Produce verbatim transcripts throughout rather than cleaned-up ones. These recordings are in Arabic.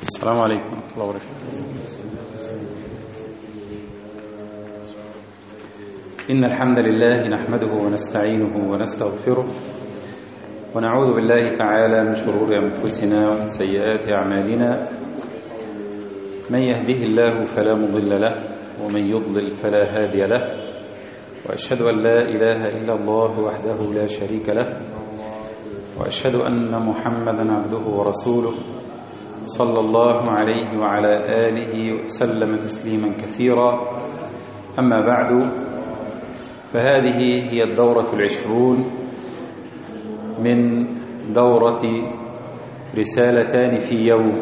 السلام عليكم ورحمة الله وبركاته. إن الحمد لله نحمده ونستعينه ونستغفره ونعوذ بالله تعالى من شرور أنفسنا ومن سيئات أعمالنا. من يهده الله فلا مضل له ومن يضلل فلا هادي له، وأشهد أن لا إله إلا الله وحده لا شريك له، وأشهد أن محمدا عبده ورسوله صلى الله عليه وعلى آله وسلم تسليما كثيرا. أما بعد، فهذه هي الدورة العشرون من دورة رسالتان في يوم،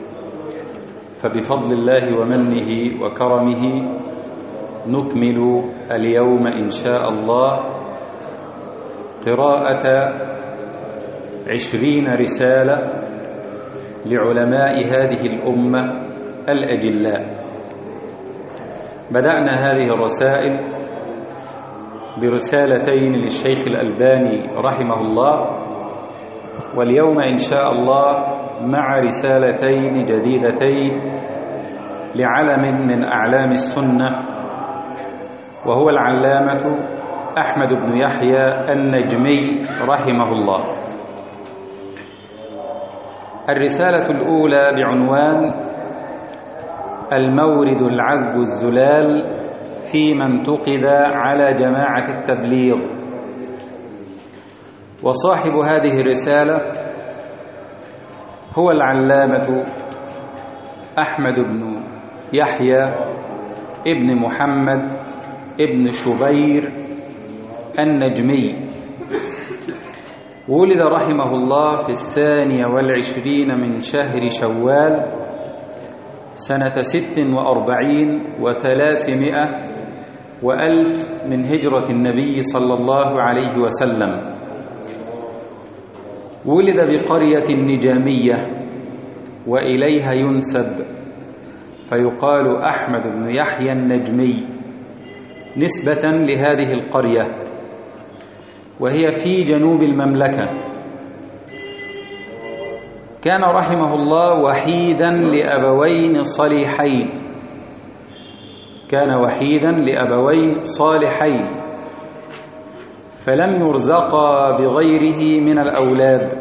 فبفضل الله ومنه وكرمه نكمل اليوم إن شاء الله قراءة عشرين رسالة لعلماء هذه الأمة الأجلاء. بدأنا هذه الرسائل برسالتين للشيخ الألباني رحمه الله، واليوم إن شاء الله مع رسالتين جديدتين لعلم من أعلام السنة، وهو العلامة أحمد بن يحيى النجمي رحمه الله. الرسالة الأولى بعنوان المورد العذب الزلال في من انتقد على جماعة التبليغ. وصاحب هذه الرسالة هو العلامة أحمد بن يحيى ابن محمد ابن شبير النجمي. ولد رحمه الله في الثانية والعشرين من شهر شوال سنة ست وأربعين وثلاثمائة وألف من هجرة النبي صلى الله عليه وسلم. ولد بقرية النجامية وإليها ينسب، فيقال أحمد بن يحيى النجمي نسبة لهذه القرية، وهي في جنوب المملكة. كان رحمه الله وحيدا لأبوين صالحين كان وحيدا لأبوين صالحين فلم يرزقا بغيره من الأولاد،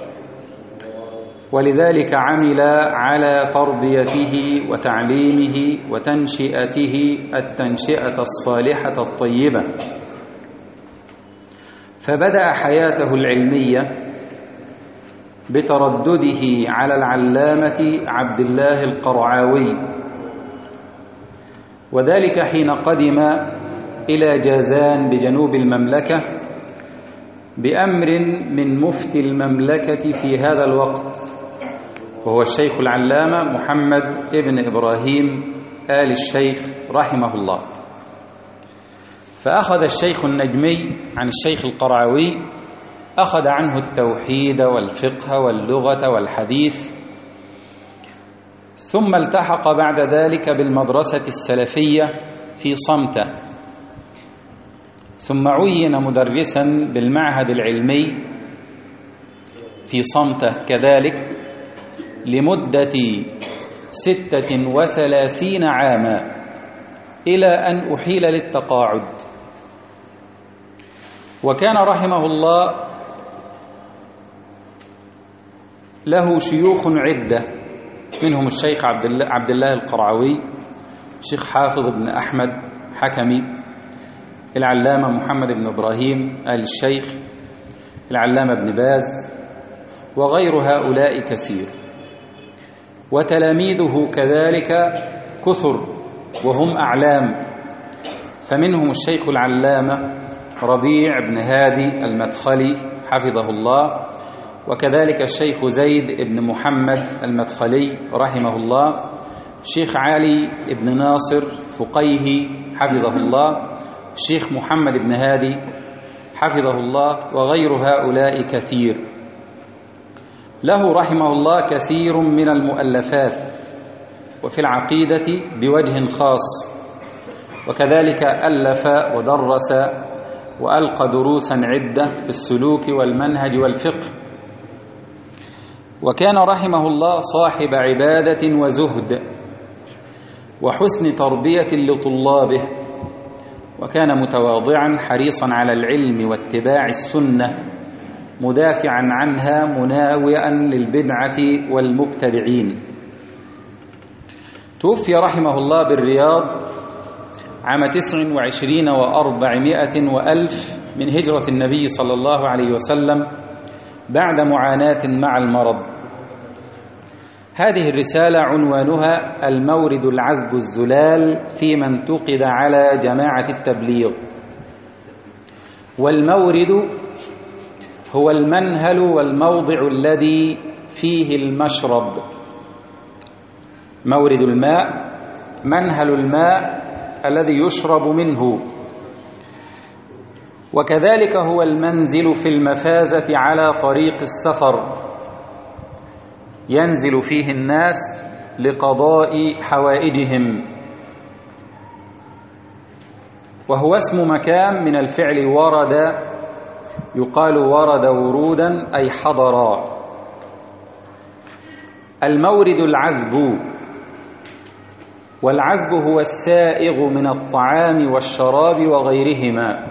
ولذلك عمل على تربيته وتعليمه وتنشئته التنشئة الصالحة الطيبة. فبدأ حياته العلمية بتردده على العلامة عبد الله القرعاوي، وذلك حين قدم إلى جازان بجنوب المملكة بأمر من مفتي المملكة في هذا الوقت، وهو الشيخ العلامة محمد ابن إبراهيم آل الشيخ رحمه الله. فأخذ الشيخ النجمي عن الشيخ القرعاوي، أخذ عنه التوحيد والفقه واللغة والحديث، ثم التحق بعد ذلك بالمدرسة السلفية في صمتة، ثم عين مدرسا بالمعهد العلمي في صمتة كذلك لمدة ستة وثلاثين عاما إلى أن أحيل للتقاعد. وكان رحمه الله له شيوخ عدة، منهم الشيخ عبد الله, عبد الله القرعاوي، الشيخ حافظ بن أحمد حكمي، العلامة محمد بن إبراهيم آل الشيخ، العلامة ابن باز، وغير هؤلاء كثير. وتلاميذه كذلك كثر وهم أعلام، فمنهم الشيخ العلامة ربيع بن هادي المدخلي حفظه الله، وكذلك الشيخ زيد بن محمد المدخلي رحمه الله، الشيخ علي بن ناصر فقيه حفظه الله، الشيخ محمد بن هادي حفظه الله، وغير هؤلاء كثير. له رحمه الله كثير من المؤلفات، وفي العقيدة بوجه خاص، وكذلك ألف ودرس وألقى دروسا عدة في السلوك والمنهج والفقه. وكان رحمه الله صاحب عبادة وزهد وحسن تربية لطلابه، وكان متواضعا حريصا على العلم واتباع السنة، مدافعا عنها مناوئا للبدعة والمبتدعين. توفي رحمه الله بالرياض عام تسع وعشرين وأربعمائة وألف من هجرة النبي صلى الله عليه وسلم بعد معاناة مع المرض. هذه الرسالة عنوانها المورد العذب الزلال في من انتقد على جماعة التبليغ. والمورد هو المنهل والموضع الذي فيه المشرب. مورد الماء منهل الماء الذي يشرب منه، وكذلك هو المنزل في المفازة على طريق السفر ينزل فيه الناس لقضاء حوائجهم، وهو اسم مكان من الفعل ورد، يقال ورد ورودا أي حضرا. المورد العذب، والعذب هو السائغ من الطعام والشراب وغيرهما.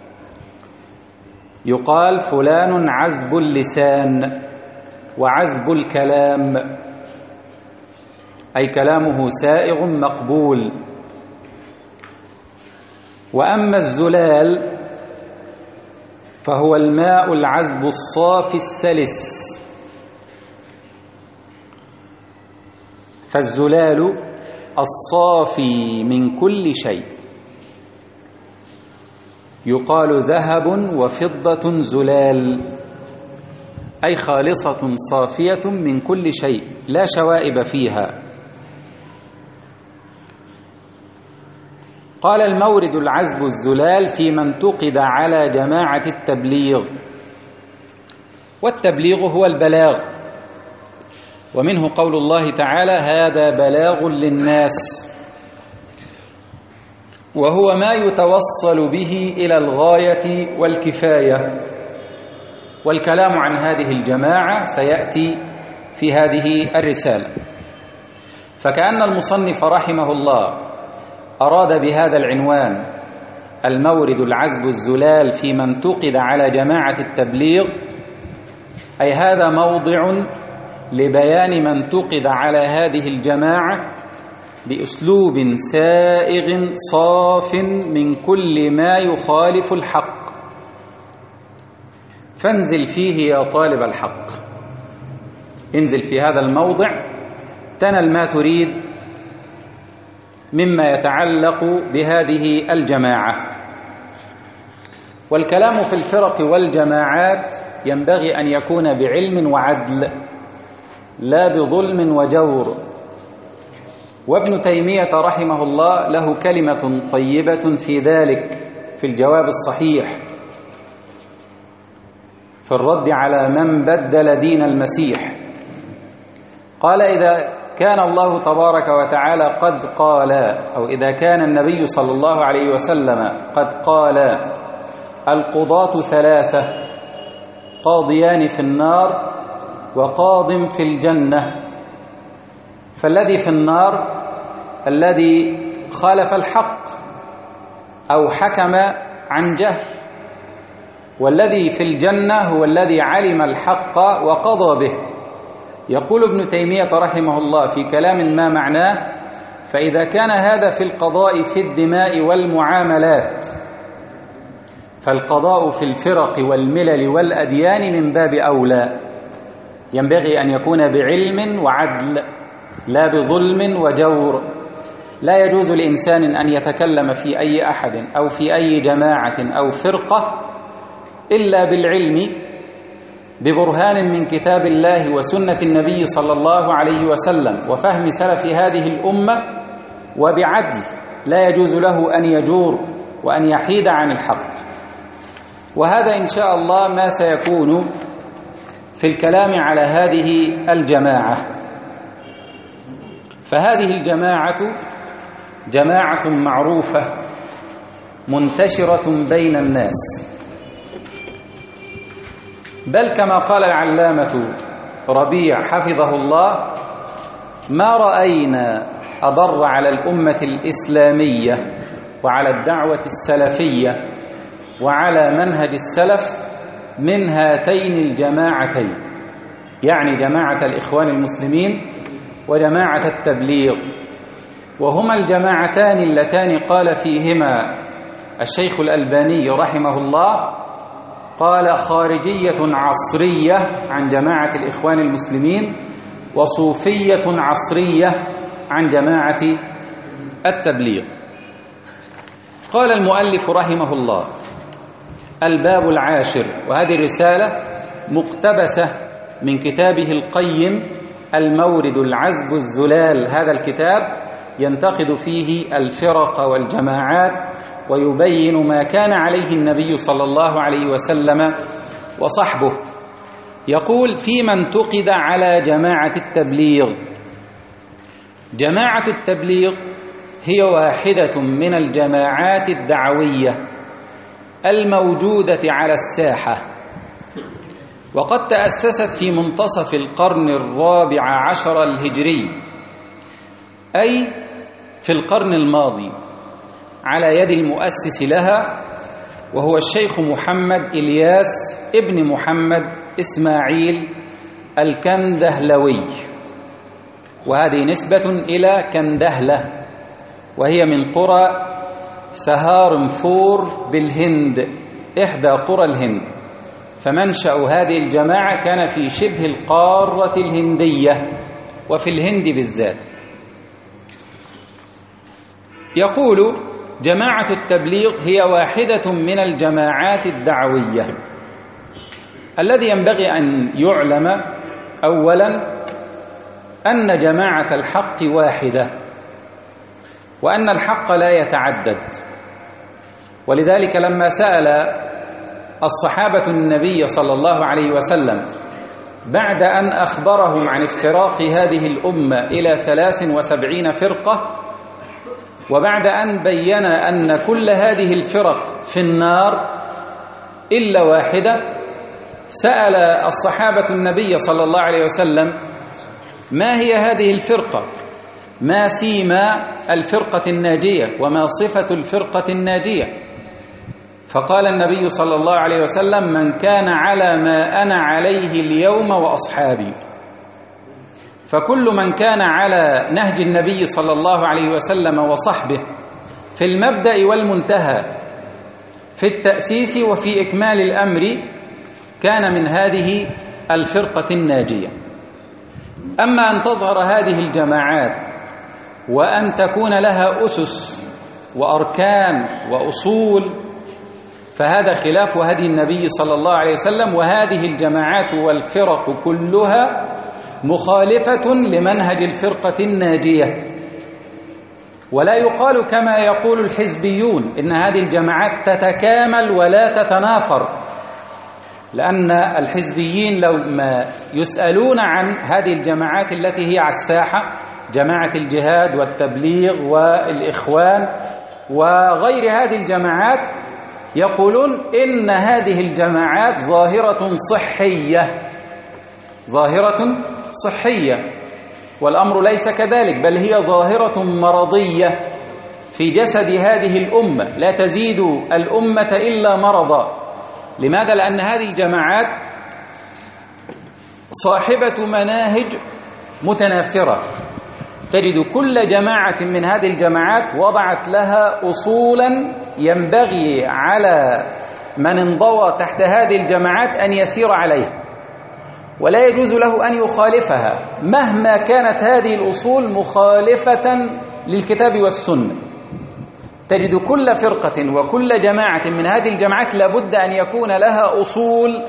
يقال فلان عذب اللسان وعذب الكلام، أي كلامه سائغ مقبول. وأما الزلال فهو الماء العذب الصافي السلس. فالزلال الصافي من كل شيء. يقال ذهب وفضة زلال، أي خالصة صافية من كل شيء لا شوائب فيها. قال المورد العذب الزلال في من انتقد على جماعة التبليغ. والتبليغ هو البلاغ، ومنه قول الله تعالى هذا بلاغ للناس، وهو ما يتوصل به إلى الغاية والكفاية. والكلام عن هذه الجماعة سيأتي في هذه الرسالة. فكأن المصنف رحمه الله أراد بهذا العنوان المورد العذب الزلال في من انتقد على جماعة التبليغ، أي هذا موضع لبيان من انتقد على هذه الجماعة بأسلوب سائغ صاف من كل ما يخالف الحق، فانزل فيه يا طالب الحق. انزل في هذا الموضع تنل ما تريد مما يتعلق بهذه الجماعة. والكلام في الفرق والجماعات ينبغي أن يكون بعلم وعدل لا بظلم وجور. وابن تيمية رحمه الله له كلمة طيبة في ذلك في الجواب الصحيح في الرد على من بدل دين المسيح. قال إذا كان الله تبارك وتعالى قد قال، أو إذا كان النبي صلى الله عليه وسلم قد قال القضاة ثلاثة قاضيان في النار وقاض في الجنة، فالذي في النار الذي خالف الحق أو حكم عن جهل، والذي في الجنة هو الذي علم الحق وقضى به. يقول ابن تيمية رحمه الله في كلام ما معناه فإذا كان هذا في القضاء في الدماء والمعاملات، فالقضاء في الفرق والملل والأديان من باب أولى. ينبغي أن يكون بعلم وعدل لا بظلم وجور. لا يجوز لإنسان أن يتكلم في أي أحد أو في أي جماعة أو فرقة إلا بالعلم ببرهان من كتاب الله وسنة النبي صلى الله عليه وسلم وفهم سلف هذه الأمة، وبعدل. لا يجوز له أن يجور وأن يحيد عن الحق. وهذا إن شاء الله ما سيكون في الكلام على هذه الجماعة. فهذه الجماعة جماعة معروفة منتشرة بين الناس، بل كما قال العلامة ربيع حفظه الله: ما رأينا أضر على الأمة الإسلامية وعلى الدعوة السلفية وعلى منهج السلف من هاتين الجماعتين، يعني جماعة الإخوان المسلمين وجماعة التبليغ، وهما الجماعتان اللتان قال فيهما الشيخ الألباني رحمه الله، قال: خارجية عصرية عن جماعة الإخوان المسلمين، وصوفية عصرية عن جماعة التبليغ. قال المؤلف رحمه الله: الباب العاشر، وهذه الرسالة مقتبسة من كتابه القيم المورد العذب الزلال. هذا الكتاب ينتقد فيه الفرق والجماعات ويبين ما كان عليه النبي صلى الله عليه وسلم وصحبه. يقول: في من انتقد على جماعة التبليغ. جماعة التبليغ هي واحدة من الجماعات الدعوية الموجودة على الساحة، وقد تأسست في منتصف القرن الرابع عشر الهجري، أي في القرن الماضي، على يد المؤسس لها وهو الشيخ محمد إلياس ابن محمد إسماعيل الكندهلوي، وهذه نسبة إلى كندهلة، وهي من قرى سهارنفور بالهند، إحدى قرى الهند. فمنشأ هذه الجماعة كان في شبه القارة الهندية وفي الهند بالذات. يقول: جماعة التبليغ هي واحدة من الجماعات الدعوية. الذي ينبغي أن يعلم أولا أن جماعة الحق واحدة، وأن الحق لا يتعدد. ولذلك لما سأل الصحابة النبي صلى الله عليه وسلم بعد أن أخبرهم عن افتراق هذه الأمة إلى ثلاث وسبعين فرقة، وبعد أن بين أن كل هذه الفرق في النار إلا واحدة، سأل الصحابة النبي صلى الله عليه وسلم: ما هي هذه الفرقة؟ ما سيما الفرقة الناجية وما صفة الفرقة الناجية؟ فقال النبي صلى الله عليه وسلم: من كان على ما أنا عليه اليوم وأصحابي. فكل من كان على نهج النبي صلى الله عليه وسلم وصحبه في المبدأ والمنتهى، في التأسيس وفي إكمال الأمر، كان من هذه الفرقة الناجية. أما أن تظهر هذه الجماعات وأن تكون لها أسس وأركان وأصول، فهذا خلاف هدي النبي صلى الله عليه وسلم. وهذه الجماعات والفرق كلها مخالفة لمنهج الفرقة الناجية. ولا يقال كما يقول الحزبيون إن هذه الجماعات تتكامل ولا تتنافر، لأن الحزبيين لما يسألون عن هذه الجماعات التي هي على الساحة، جماعة الجهاد والتبليغ والإخوان وغير هذه الجماعات، يقولون إن هذه الجماعات ظاهرة صحية، ظاهرة صحية، والأمر ليس كذلك، بل هي ظاهرة مرضية في جسد هذه الأمة لا تزيد الأمة إلا مرضا. لماذا؟ لأن هذه الجماعات صاحبة مناهج متنافرة. تجد كل جماعة من هذه الجماعات وضعت لها أصولا ينبغي على من انضوى تحت هذه الجماعات أن يسير عليها، ولا يجوز له أن يخالفها مهما كانت هذه الأصول مخالفة للكتاب والسنة. تجد كل فرقة وكل جماعة من هذه الجماعات لابد أن يكون لها أصول،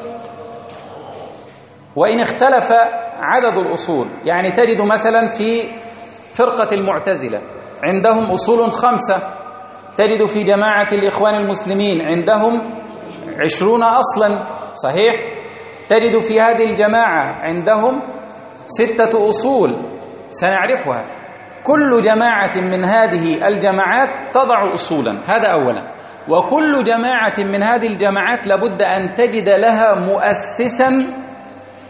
وإن اختلف عدد الأصول. يعني تجد مثلا في فرقة المعتزلة عندهم أصول خمسة، تجد في جماعة الإخوان المسلمين عندهم عشرون أصلا، صحيح؟ تجد في هذه الجماعة عندهم ستة أصول سنعرفها. كل جماعة من هذه الجماعات تضع أصولا، هذا أولا. وكل جماعة من هذه الجماعات لابد أن تجد لها مؤسسا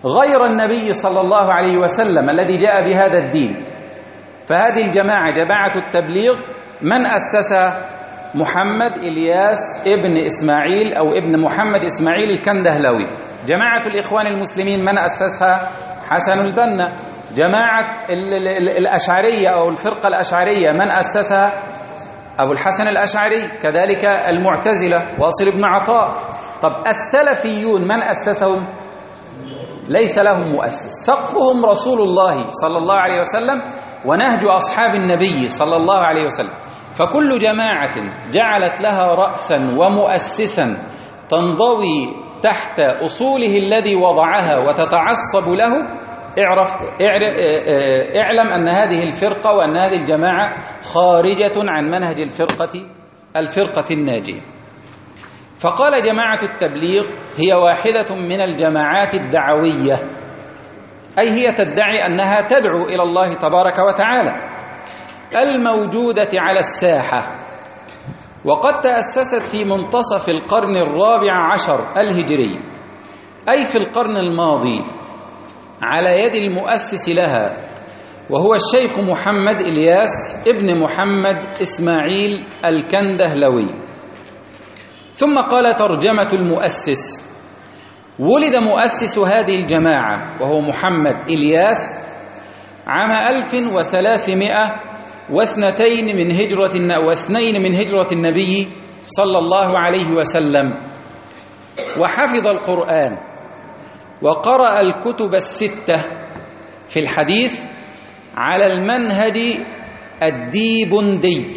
غير النبي صلى الله عليه وسلم الذي جاء بهذا الدين. فهذه الجماعة جماعة التبليغ من أسسها؟ محمد إلياس ابن إسماعيل أو ابن محمد إسماعيل الكندهلوي. جماعة الإخوان المسلمين من أسسها؟ حسن البنا. جماعة الأشعرية أو الفرقة الأشعرية من أسسها؟ أبو الحسن الأشعري. كذلك المعتزلة واصل بن عطاء. طب السلفيون من أسسهم؟ ليس لهم مؤسس، سقفهم رسول الله صلى الله عليه وسلم ونهج أصحاب النبي صلى الله عليه وسلم. فكل جماعة جعلت لها رأسا ومؤسسا تنضوي تحت أصوله الذي وضعها وتتعصب له، اعرف اعلم أن هذه الفرقة وأن هذه الجماعة خارجة عن منهج الفرقة الفرقة الناجية. فقال جماعة التبليغ هي واحدة من الجماعات الدعوية، أي هي تدعي أنها تدعو إلى الله تبارك وتعالى، الموجودة على الساحة، وقد تأسست في منتصف القرن الرابع عشر الهجري، أي في القرن الماضي، على يد المؤسس لها وهو الشيخ محمد إلياس ابن محمد إسماعيل الكندهلوي. ثم قال ترجمة المؤسس: ولد مؤسس هذه الجماعة وهو محمد إلياس عام ألف وثلاثمائة واثنتين من هجرة واثنين من هجرة النبي صلى الله عليه وسلم، وحفظ القرآن وقرأ الكتب الستة في الحديث على المنهج الديبندي،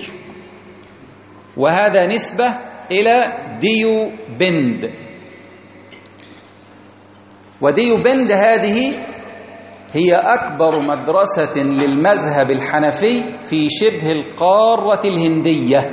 وهذا نسبة إلى ديو بند. وديو بند هذه هي أكبر مدرسة للمذهب الحنفي في شبه القارة الهندية.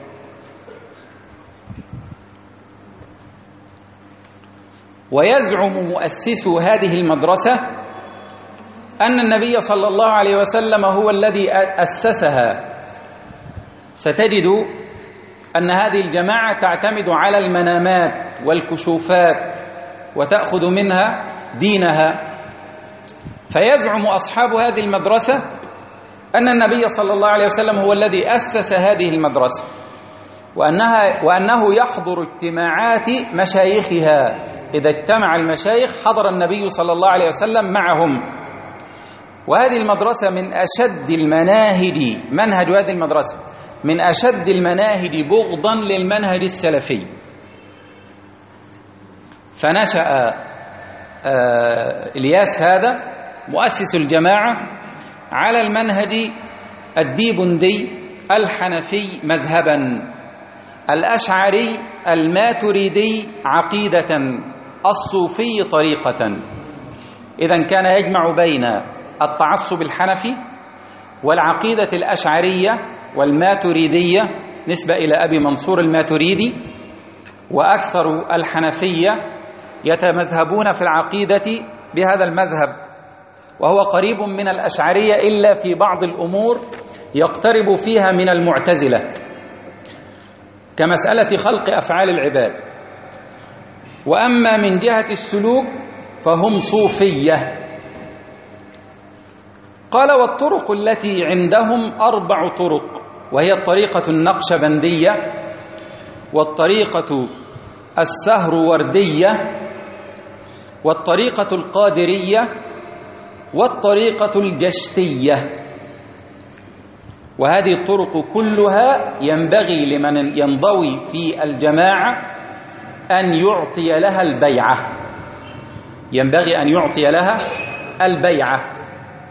ويزعم مؤسس هذه المدرسة أن النبي صلى الله عليه وسلم هو الذي أسسها. ستجد أن هذه الجماعة تعتمد على المنامات والكشوفات وتأخذ منها دينها. فيزعم أصحاب هذه المدرسة أن النبي صلى الله عليه وسلم هو الذي أسس هذه المدرسة، وأنها وأنه يحضر اجتماعات مشايخها. إذا اجتمع المشايخ حضر النبي صلى الله عليه وسلم معهم. وهذه المدرسة من أشد المناهج، منهج هذه المدرسة من أشد المناهج بغضا للمنهج السلفي. فنشأ إلياس هذا مؤسس الجماعة على المنهج الديبندي الحنفي مذهبا، الأشعري الماتريدي عقيدة، الصوفي طريقة. إذن كان يجمع بين التعصب الحنفي والعقيدة الأشعرية والماتريدية نسبة إلى أبي منصور الماتريدي. وأكثر الحنفية يتمذهبون في العقيدة بهذا المذهب، وهو قريب من الأشعرية إلا في بعض الأمور يقترب فيها من المعتزلة، كمسألة خلق أفعال العباد. وأما من جهة السلوك فهم صوفية. قال والطرق التي عندهم أربع طرق، وهي الطريقة النقشبندية، والطريقة السهروردية، والطريقة القادرية، والطريقة الجشتية. وهذه الطرق كلها ينبغي لمن ينضوي في الجماعة أن يعطي لها البيعة، ينبغي أن يعطي لها البيعة.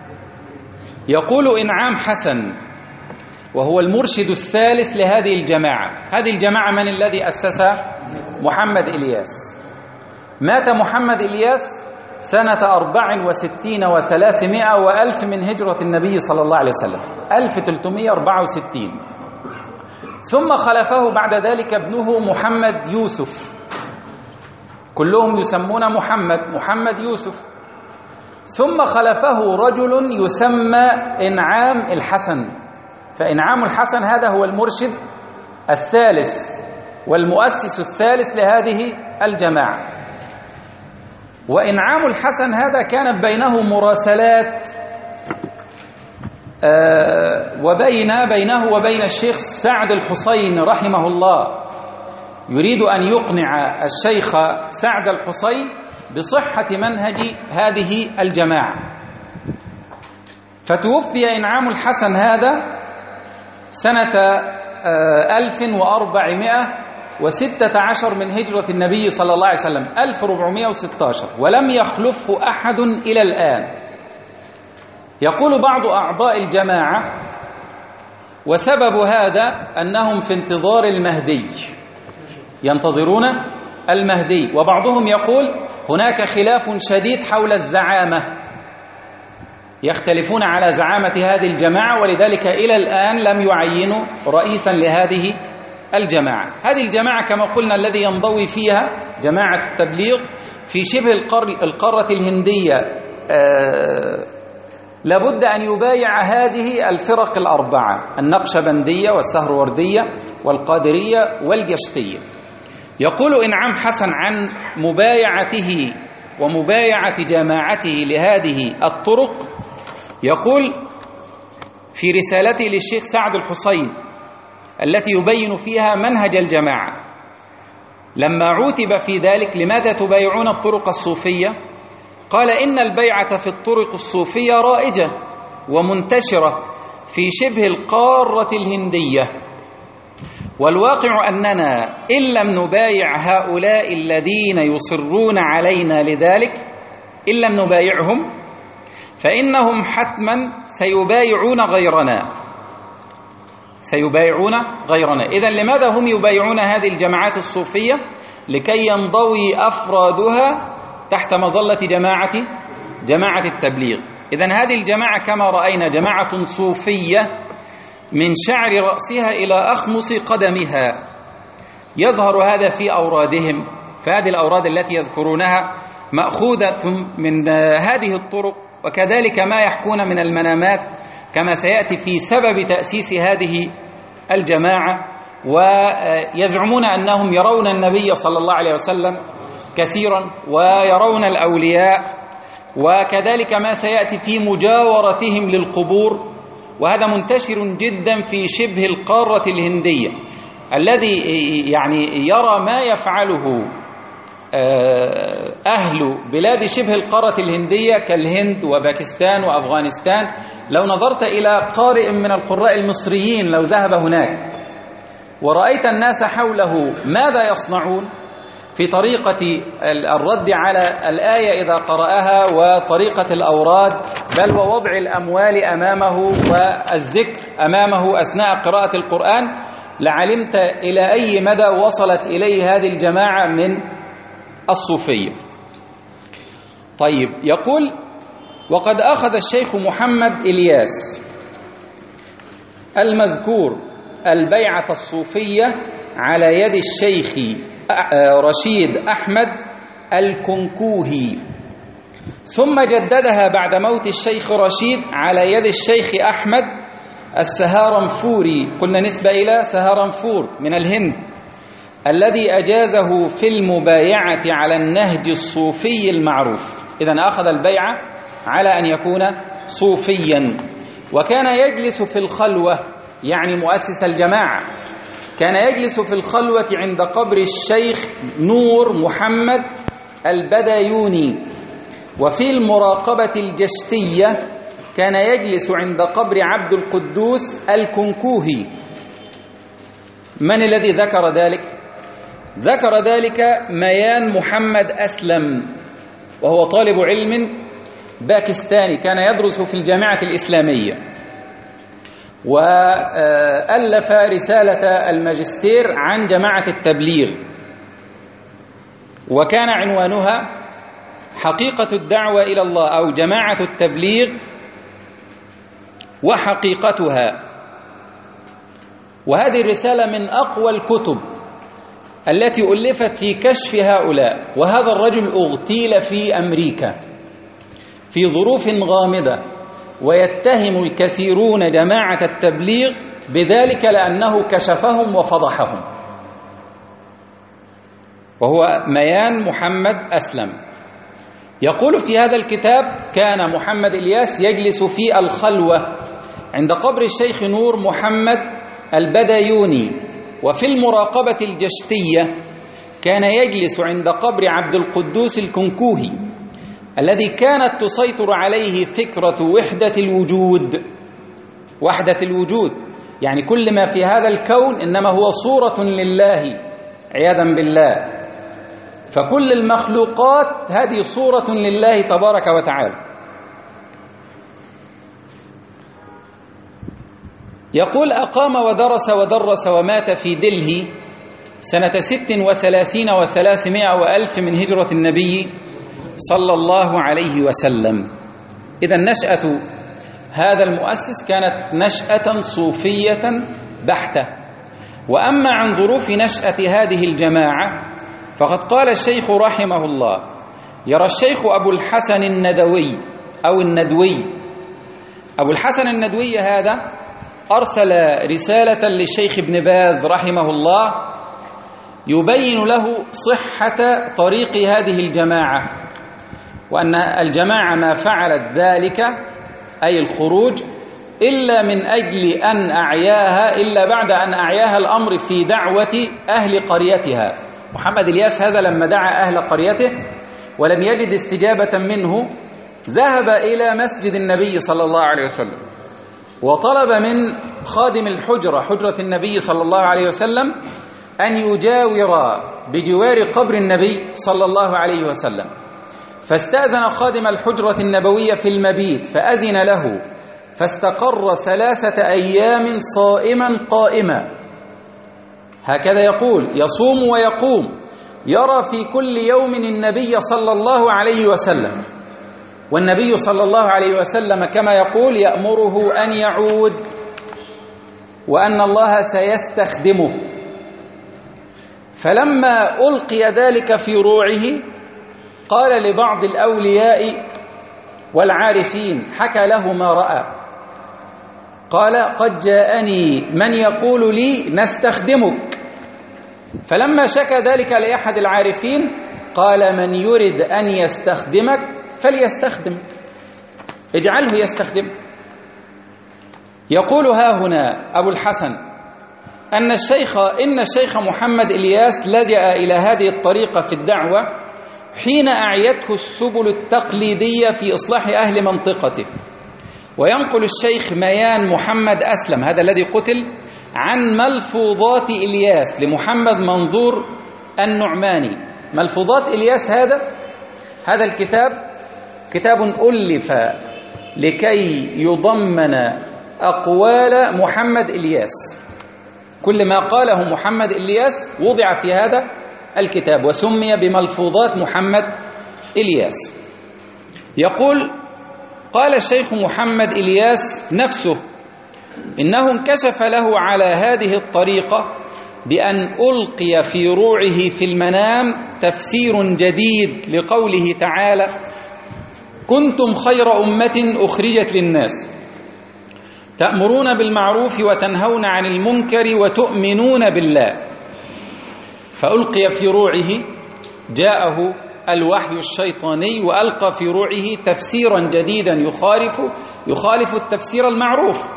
يقول إنعام حسن وهو المرشد الثالث لهذه الجماعة. هذه الجماعة من الذي أسسها؟ محمد إلياس. مات محمد إلياس سنة أربع وستين وثلاثمائة وألف من هجرة النبي صلى الله عليه وسلم، ألف وثلاثمائة وأربعة وستين. ثم خلفه بعد ذلك ابنه محمد يوسف، كلهم يسمون محمد محمد يوسف. ثم خلفه رجل يسمى إنعام الحسن، فإنعام الحسن هذا هو المرشد الثالث والمؤسس الثالث لهذه الجماعة. وإنعام الحسن هذا كانت بينه مراسلات وبين بينه وبين الشيخ سعد الحسين رحمه الله، يريد أن يقنع الشيخ سعد الحسين بصحة منهج هذه الجماعة. فتوفي إنعام الحسن هذا سنة ألف وأربعمائة وستة عشر من هجرة النبي صلى الله عليه وسلم، ألف وأربعمائة وستة عشر، ولم يخلفه أحد إلى الآن. يقول بعض أعضاء الجماعة: وسبب هذا أنهم في انتظار المهدي، ينتظرون المهدي. وبعضهم يقول هناك خلاف شديد حول الزعامة، يختلفون على زعامة هذه الجماعة، ولذلك إلى الآن لم يعينوا رئيسا لهذه الجماعة. هذه الجماعة كما قلنا الذي ينضوي فيها جماعة التبليغ في شبه القارة الهندية آه لابد أن يبايع هذه الفرق الأربعة: النقشبندية والسهروردية والقادرية والجشتية. يقول إنعام حسن عن مبايعته ومبايعة جماعته لهذه الطرق، يقول في رسالته للشيخ سعد الحسين التي يبين فيها منهج الجماعة لما عوتب في ذلك: لماذا تبايعون الطرق الصوفية؟ قال: إن البيعة في الطرق الصوفية رائجة ومنتشرة في شبه القارة الهندية، والواقع أننا إن لم نبايع هؤلاء الذين يصرون علينا لذلك، إن لم نبايعهم فإنهم حتما سيبايعون غيرنا سيبايعون غيرنا. إذن لماذا هم يبايعون هذه الجماعات الصوفية؟ لكي ينضوي أفرادها تحت مظلة جماعة جماعة التبليغ. إذن هذه الجماعة كما رأينا جماعة صوفية من شعر رأسها إلى أخمص قدمها، يظهر هذا في أورادهم. فهذه الأوراد التي يذكرونها مأخوذة من هذه الطرق، وكذلك ما يحكون من المنامات كما سيأتي في سبب تأسيس هذه الجماعة. ويزعمون أنهم يرون النبي صلى الله عليه وسلم كثيرا ويرون الأولياء، وكذلك ما سيأتي في مجاورتهم للقبور، وهذا منتشر جدا في شبه القارة الهندية. الذي يعني يرى ما يفعله أهل بلاد شبه القارة الهندية كالهند وباكستان وأفغانستان، لو نظرت إلى قارئ من القراء المصريين لو ذهب هناك ورأيت الناس حوله ماذا يصنعون في طريقة الرد على الآية إذا قرأها، وطريقة الأوراد، بل ووضع الأموال أمامه والذكر أمامه أثناء قراءة القرآن، لعلمت إلى أي مدى وصلت إليه هذه الجماعة من الصوفية. طيب، يقول: وقد أخذ الشيخ محمد إلياس المذكور البيعة الصوفية على يد الشيخ رشيد أحمد الكنكوهي، ثم جددها بعد موت الشيخ رشيد على يد الشيخ أحمد السهارنفوري، قلنا نسبة إلى سهارنفور من الهند، الذي أجازه في المبايعة على النهج الصوفي المعروف. إذن أخذ البيعة على أن يكون صوفيا، وكان يجلس في الخلوة، يعني مؤسس الجماعة كان يجلس في الخلوة عند قبر الشيخ نور محمد البدايوني، وفي المراقبة الجشتية كان يجلس عند قبر عبد القدوس الكنكوهي. من الذي ذكر ذلك؟ ذكر ذلك ميان محمد أسلم، وهو طالب علم باكستاني كان يدرس في الجامعة الإسلامية، وألف رسالة الماجستير عن جماعة التبليغ، وكان عنوانها حقيقة الدعوة إلى الله أو جماعة التبليغ وحقيقتها. وهذه الرسالة من أقوى الكتب التي ألفت في كشف هؤلاء. وهذا الرجل اغتيل في أمريكا في ظروف غامضة، ويتهم الكثيرون جماعة التبليغ بذلك لأنه كشفهم وفضحهم، وهو ميان محمد أسلم. يقول في هذا الكتاب: كان محمد إلياس يجلس في الخلوة عند قبر الشيخ نور محمد البدايوني، وفي المراقبة الجشتية كان يجلس عند قبر عبد القدوس الكنكوهي الذي كانت تسيطر عليه فكرة وحدة الوجود. وحدة الوجود يعني كل ما في هذا الكون إنما هو صورة لله عياذا بالله، فكل المخلوقات هذه صورة لله تبارك وتعالى. يقول: أقام ودرس ودرس ومات في دلهي سنة ست وثلاثين وثلاثمائة وألف من هجرة النبي صلى الله عليه وسلم. إذا نشأة هذا المؤسس كانت نشأة صوفية بحتة. وأما عن ظروف نشأة هذه الجماعة فقد قال الشيخ رحمه الله: يرى الشيخ أبو الحسن الندوي أو الندوي أبو الحسن الندوي هذا أرسل رسالة للشيخ ابن باز رحمه الله يبين له صحة طريق هذه الجماعة، وأن الجماعة ما فعلت ذلك أي الخروج إلا من أجل أن أعياها إلا بعد أن أعياها الأمر في دعوة أهل قريتها. محمد إلياس هذا لما دعا أهل قريته ولم يجد استجابة منه ذهب إلى مسجد النبي صلى الله عليه وسلم وطلب من خادم الحجرة حجرة النبي صلى الله عليه وسلم أن يجاور بجوار قبر النبي صلى الله عليه وسلم، فاستأذن خادم الحجرة النبوية في المبيت فأذن له، فاستقر ثلاثة أيام صائما قائما، هكذا يقول: يصوم ويقوم، يرى في كل يوم النبي صلى الله عليه وسلم، والنبي صلى الله عليه وسلم كما يقول يأمره أن يعود وأن الله سيستخدمه. فلما ألقي ذلك في روعه قال لبعض الأولياء والعارفين، حكى له ما رأى، قال: قد جاءني من يقول لي نستخدمك. فلما شكى ذلك لأحد العارفين قال: من يرد أن يستخدمك فليستخدم، اجعله يستخدم. يقول ها هنا أبو الحسن أن الشيخ إن الشيخ محمد إلياس لجأ إلى هذه الطريقة في الدعوة حين أعيته السبل التقليدية في إصلاح أهل منطقته. وينقل الشيخ ميان محمد أسلم هذا الذي قتل عن ملفوظات إلياس لمحمد منظور النعماني. ملفوظات إلياس هذا هذا الكتاب كتاب ألف لكي يضمن أقوال محمد إلياس، كل ما قاله محمد إلياس وضع في هذا الكتاب وسمي بملفوظات محمد إلياس. يقول: قال الشيخ محمد إلياس نفسه إنه انكشف له على هذه الطريقة بأن ألقي في روعه في المنام تفسير جديد لقوله تعالى: كنتم خير أمة أخرجت للناس تأمرون بالمعروف وتنهون عن المنكر وتؤمنون بالله. فألقي في روعه، جاءه الوحي الشيطاني وألقى في روعه تفسيرا جديدا يخالف يخالف التفسير المعروف.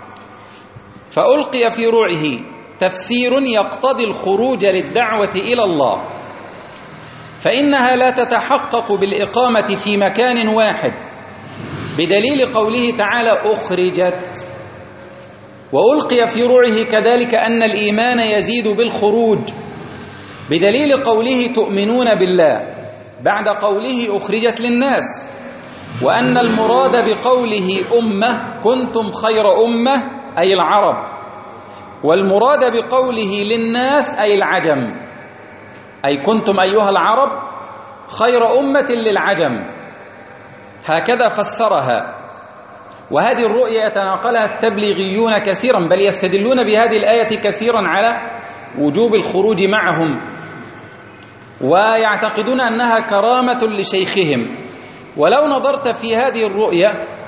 فألقي في روعه تفسير يقتضي الخروج للدعوة إلى الله، فإنها لا تتحقق بالإقامة في مكان واحد بدليل قوله تعالى: أخرجت. وألقي في روعه كذلك أن الإيمان يزيد بالخروج بدليل قوله: تؤمنون بالله بعد قوله أخرجت للناس، وأن المراد بقوله أمة كنتم خير أمة أي العرب، والمراد بقوله للناس أي العجم، أي كنتم أيها العرب خير أمة للعجم، هكذا فسرها. وهذه الرؤية يتناقلها التبليغيون كثيرا، بل يستدلون بهذه الآية كثيرا على وجوب الخروج معهم، ويعتقدون أنها كرامة لشيخهم. ولو نظرت في هذه الرؤية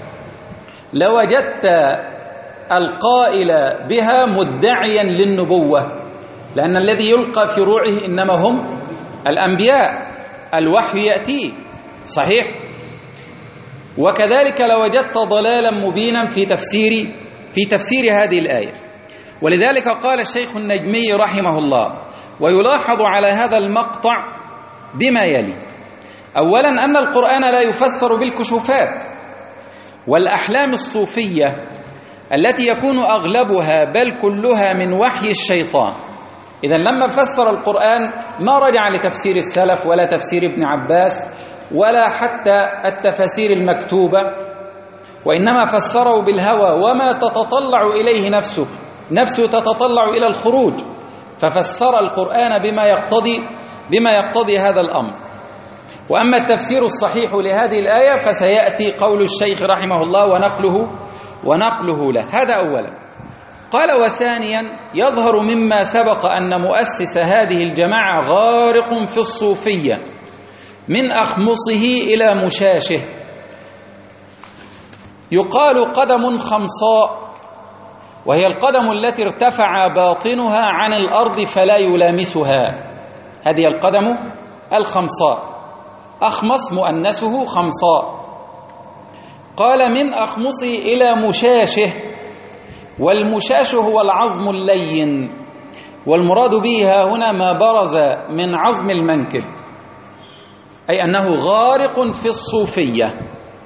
لوجدت القائل بها مدعيا للنبوة، لأن الذي يلقى في روعه إنما هم الأنبياء، الوحي يأتيه، صحيح؟ وكذلك لوجدت ضلالا مبينا في تفسير في تفسير هذه الآية. ولذلك قال الشيخ النجمي رحمه الله: ويلاحظ على هذا المقطع بما يلي: أولا أن القرآن لا يفسر بالكشوفات والأحلام الصوفية التي يكون أغلبها بل كلها من وحي الشيطان. إذن لما فسر القرآن ما رجع لتفسير السلف ولا تفسير ابن عباس ولا حتى التفاسير المكتوبة، وإنما فسره بالهوى وما تتطلع إليه نفسه نفسه تتطلع إلى الخروج، ففسر القرآن بما يقتضي بما يقتضي هذا الأمر. وأما التفسير الصحيح لهذه الآية فسيأتي قول الشيخ رحمه الله ونقله ونقله له. هذا أولا. قال: وثانيا يظهر مما سبق أن مؤسس هذه الجماعة غارق في الصوفية من أخمصه إلى مشاشه، يقال قدم خمصاء، وهي القدم التي ارتفع باطنها عن الأرض فلا يلامسها، هذه القدم الخمصاء، أخمص مؤنسه خمصاء. قال: من أخمصه إلى مشاشه، والمشاش هو العظم اللين، والمراد به هنا ما برز من عظم المنكب، أي أنه غارق في الصوفية.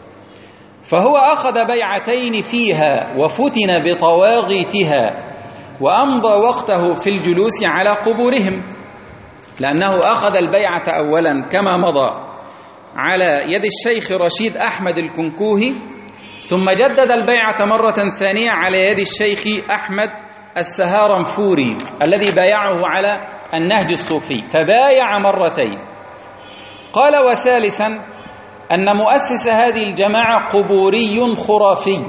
فهو أخذ بيعتين فيها وفتن بطواغيتها، وأمضى وقته في الجلوس على قبورهم، لأنه أخذ البيعة أولا كما مضى على يد الشيخ رشيد أحمد الكنكوهي، ثم جدد البيعة مرة ثانية على يد الشيخ أحمد السهارنفوري الذي بايعه على النهج الصوفي، فبايع مرتين. قال: وثالثا أن مؤسس هذه الجماعة قبوري خرافي،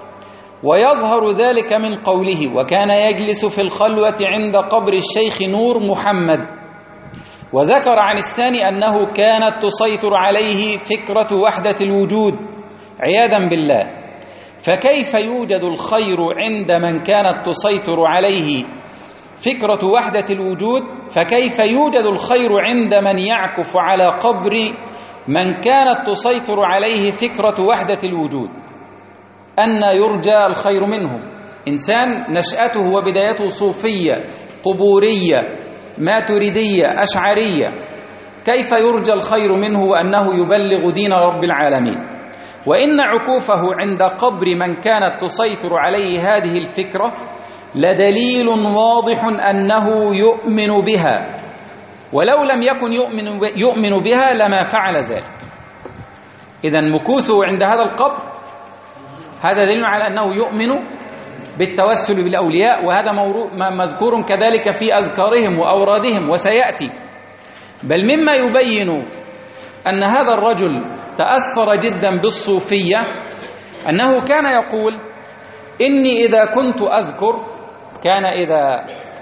ويظهر ذلك من قوله: وكان يجلس في الخلوة عند قبر الشيخ نور محمد. وذكر عن الثاني أنه كانت تسيطر عليه فكرة وحدة الوجود عياذا بالله. فكيف يوجد الخير عند من كانت تسيطر عليه فكرة وحدة الوجود؟ فكيف يوجد الخير عند من يعكف على قبر من كانت تسيطر عليه فكرة وحدة الوجود؟ أن يرجى الخير منه إنسان نشأته وبدايته صوفية قبورية ماتريدية أشعرية، كيف يرجى الخير منه وأنه يبلغ دين رب العالمين؟ وإن عكوفه عند قبر من كانت تسيطر عليه هذه الفكرة لدليل واضح أنه يؤمن بها، ولو لم يكن يؤمن يؤمن بها لما فعل ذلك. إذن مكوثه عند هذا القبر هذا دليل على أنه يؤمن بالتوسل بالأولياء، وهذا مذكور كذلك في أذكارهم وأورادهم وسيأتي. بل مما يبين أن هذا الرجل تأثر جدا بالصوفية أنه كان يقول: إني إذا كنت أذكر، كان إذا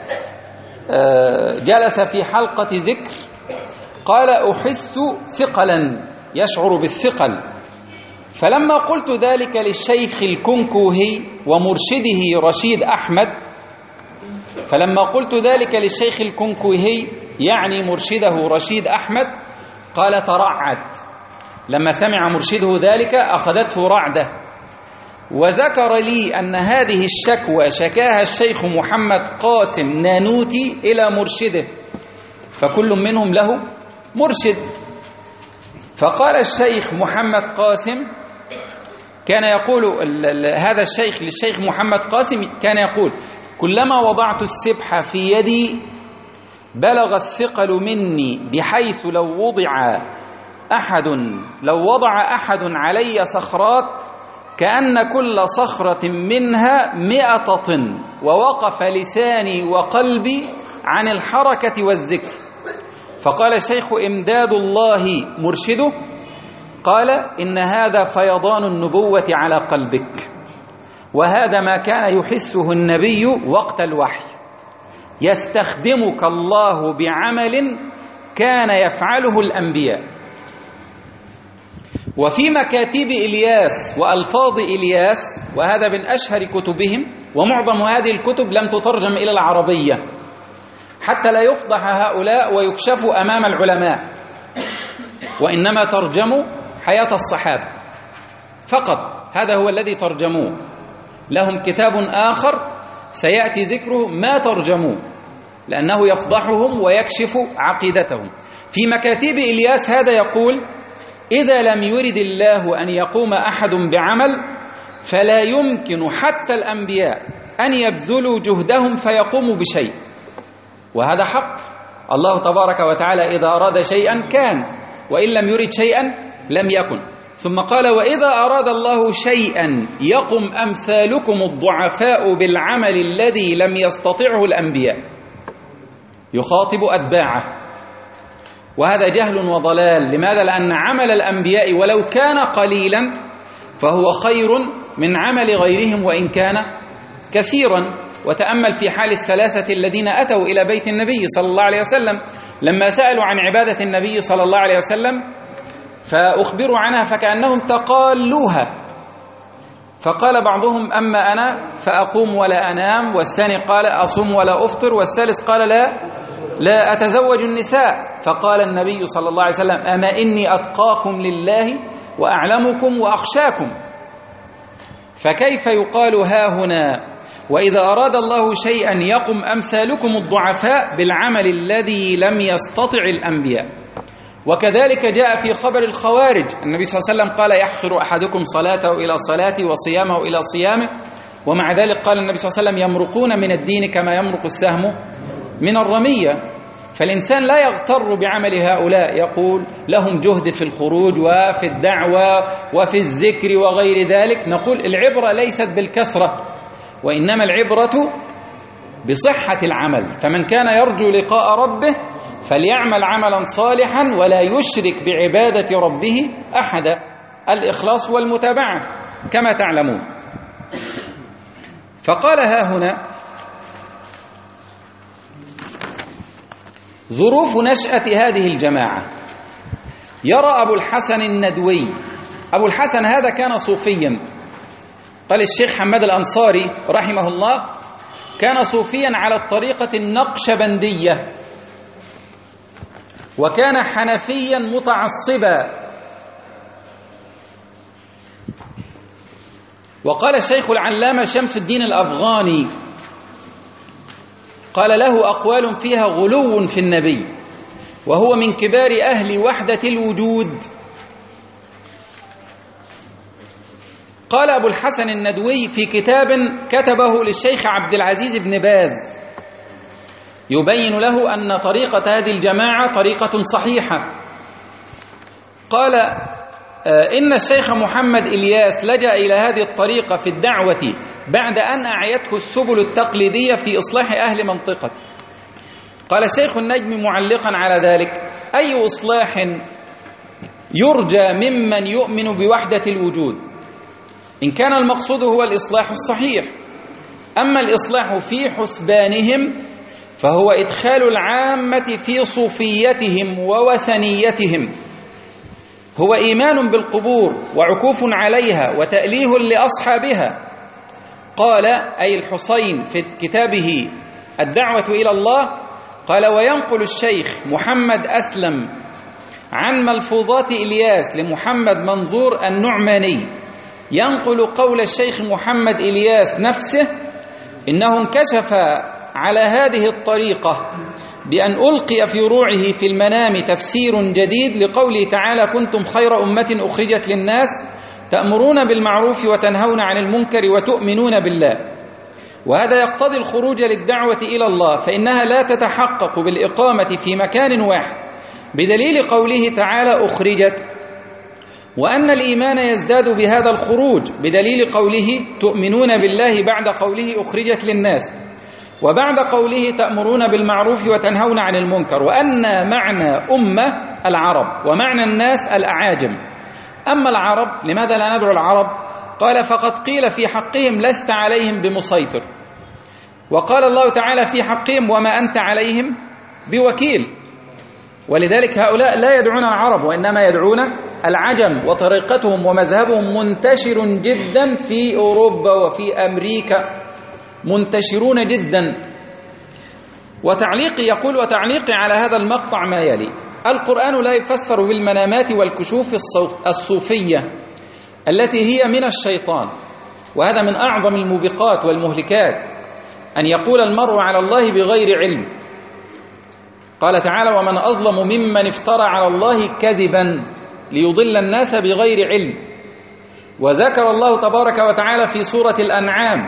جلس في حلقة ذكر قال: أحس ثقلا، يشعر بالثقل. فلما قلت ذلك للشيخ الكنكوهي ومرشده رشيد أحمد فلما قلت ذلك للشيخ الكنكوهي يعني مرشده رشيد أحمد، قال: ترعد. لما سمع مرشده ذلك أخذته رعدة. وذكر لي أن هذه الشكوى شكاها الشيخ محمد قاسم نانوتي إلى مرشده، فكل منهم له مرشد. فقال الشيخ محمد قاسم كان يقول هذا الشيخ للشيخ محمد قاسم كان يقول: كلما وضعت السبحة في يدي بلغ الثقل مني بحيث لو وضع أحد لو وضع أحد علي صخرات كأن كل صخرة منها مئة طن، ووقف لساني وقلبي عن الحركة والذكر. فقال الشيخ إمداد الله مرشده، قال: إن هذا فيضان النبوة على قلبك، وهذا ما كان يحسه النبي وقت الوحي، يستخدمك الله بعمل كان يفعله الأنبياء. وفي مكاتب إلياس وألفاظ إلياس، وهذا من أشهر كتبهم، ومعظم هذه الكتب لم تترجم إلى العربية حتى لا يفضح هؤلاء ويكشفوا أمام العلماء، وإنما ترجموا حياة الصحابة فقط، هذا هو الذي ترجموه. لهم كتاب آخر سيأتي ذكره ما ترجموه، لأنه يفضحهم ويكشف عقيدتهم. في مكاتيب إلياس هذا يقول: إذا لم يرد الله أن يقوم أحد بعمل فلا يمكن حتى الأنبياء أن يبذلوا جهدهم فيقوموا بشيء. وهذا حق، الله تبارك وتعالى إذا أراد شيئا كان، وإن لم يرد شيئا لم يكن. ثم قال: وإذا أراد الله شيئا يقم أمثالكم الضعفاء بالعمل الذي لم يستطعه الأنبياء. يخاطب أتباعه، وهذا جهل وضلال. لماذا؟ لأن عمل الأنبياء ولو كان قليلا فهو خير من عمل غيرهم وإن كان كثيرا. وتأمل في حال الثلاثة الذين أتوا إلى بيت النبي صلى الله عليه وسلم لما سألوا عن عبادة النبي صلى الله عليه وسلم فأخبروا عنها فكأنهم تقالوها، فقال بعضهم: أما أنا فأقوم ولا أنام، والثاني قال: أصوم ولا أفطر، والثالث قال: لا لا أتزوج النساء. فقال النبي صلى الله عليه وسلم: أما إني أتقاكم لله وأعلمكم وأخشاكم. فكيف يقال ها هنا: وإذا أراد الله شيئا يقم أمثالكم الضعفاء بالعمل الذي لم يستطع الأنبياء؟ وكذلك جاء في خبر الخوارج، النبي صلى الله عليه وسلم قال: يحقر أحدكم صلاته إلى صلاتي وصيامه إلى صيامه، ومع ذلك قال النبي صلى الله عليه وسلم: يمرقون من الدين كما يمرق السهم من الرمية. فالإنسان لا يغتر بعمل هؤلاء، يقول لهم جهد في الخروج وفي الدعوة وفي الذكر وغير ذلك. نقول العبرة ليست بالكثرة، وإنما العبرة بصحة العمل. فمن كان يرجو لقاء ربه فليعمل عملا صالحا ولا يشرك بعبادة ربه أحدا. الإخلاص والمتابعة كما تعلمون. فقال ها هنا: ظروف نشأة هذه الجماعة. يرى أبو الحسن الندوي، أبو الحسن هذا كان صوفيا. قال الشيخ حماد الأنصاري رحمه الله: كان صوفيا على الطريقة النقشبندية، وكان حنفيا متعصبا. وقال الشيخ العلامة شمس الدين الأفغاني، قال له أقوال فيها غلو في النبي، وهو من كبار أهل وحدة الوجود. قال أبو الحسن الندوي في كتاب كتبه للشيخ عبد العزيز بن باز يبين له أن طريقة هذه الجماعة طريقة صحيحة. قال: إن الشيخ محمد إلياس لجأ إلى هذه الطريقة في الدعوة بعد أن أعيته السبل التقليدية في إصلاح أهل منطقته. قال الشيخ النجم معلقا على ذلك: أي إصلاح يرجى ممن يؤمن بوحدة الوجود إن كان المقصود هو الإصلاح الصحيح؟ أما الإصلاح في حسبانهم فهو إدخال العامة في صوفيتهم ووثنيتهم، هو إيمان بالقبور وعكوف عليها وتأليه لأصحابها. قال أي الحسين في كتابه الدعوة إلى الله، قال: وينقل الشيخ محمد أسلم عن ملفوظات إلياس لمحمد منظور النعماني، ينقل قول الشيخ محمد إلياس نفسه: إنه انكشف على هذه الطريقة بأن ألقي في روعه في المنام تفسير جديد لقوله تعالى: كنتم خير أمة أخرجت للناس تأمرون بالمعروف وتنهون عن المنكر وتؤمنون بالله. وهذا يقتضي الخروج للدعوة إلى الله، فإنها لا تتحقق بالإقامة في مكان واحد بدليل قوله تعالى: أخرجت، وأن الإيمان يزداد بهذا الخروج بدليل قوله: تؤمنون بالله بعد قوله أخرجت للناس، وبعد قوله: تأمرون بالمعروف وتنهون عن المنكر. وأن معنى أمة العرب ومعنى الناس الأعاجم. أما العرب، لماذا لا ندعو العرب؟ قال: فقد قيل في حقهم: لست عليهم بمسيطر. وقال الله تعالى في حقهم: وما أنت عليهم بوكيل. ولذلك هؤلاء لا يدعون العرب وإنما يدعون العجم، وطريقتهم ومذهبهم منتشر جدا في أوروبا وفي أمريكا، منتشرون جدا. وتعليقي يقول: وتعليقي على هذا المقطع ما يلي: القرآن لا يفسر بالمنامات والكشوف الصوفية التي هي من الشيطان، وهذا من أعظم الموبقات والمهلكات، أن يقول المرء على الله بغير علم. قال تعالى: ومن أظلم ممن افترى على الله كذبا ليضل الناس بغير علم. وذكر الله تبارك وتعالى في سورة الأنعام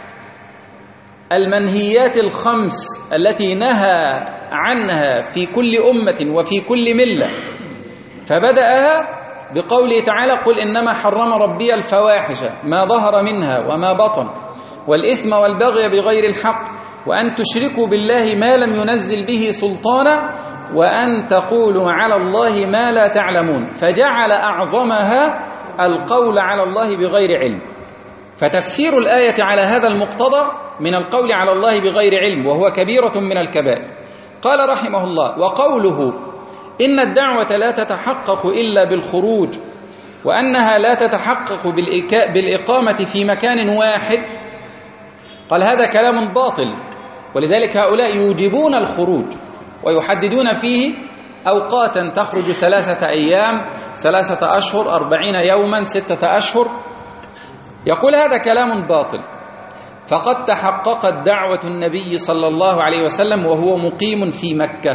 المنهيات الخمس التي نهى عنها في كل أمة وفي كل ملة، فبدأها بقوله تعالى: قل إنما حرم ربي الفواحش ما ظهر منها وما بطن والإثم والبغي بغير الحق وأن تشركوا بالله ما لم ينزل به سلطانا وأن تقولوا على الله ما لا تعلمون، فجعل أعظمها القول على الله بغير علم. فتفسير الآية على هذا المقتضى من القول على الله بغير علم، وهو كبيرة من الكبائر. قال رحمه الله: وقوله إن الدعوة لا تتحقق إلا بالخروج، وأنها لا تتحقق بالإقامة في مكان واحد، قال هذا كلام باطل، ولذلك هؤلاء يوجبون الخروج ويحددون فيه أوقاتا تخرج ثلاثة أيام، ثلاثة أشهر، أربعين يوما، ستة أشهر. يقول هذا كلام باطل، فقد تحققت دعوة النبي صلى الله عليه وسلم وهو مقيم في مكة،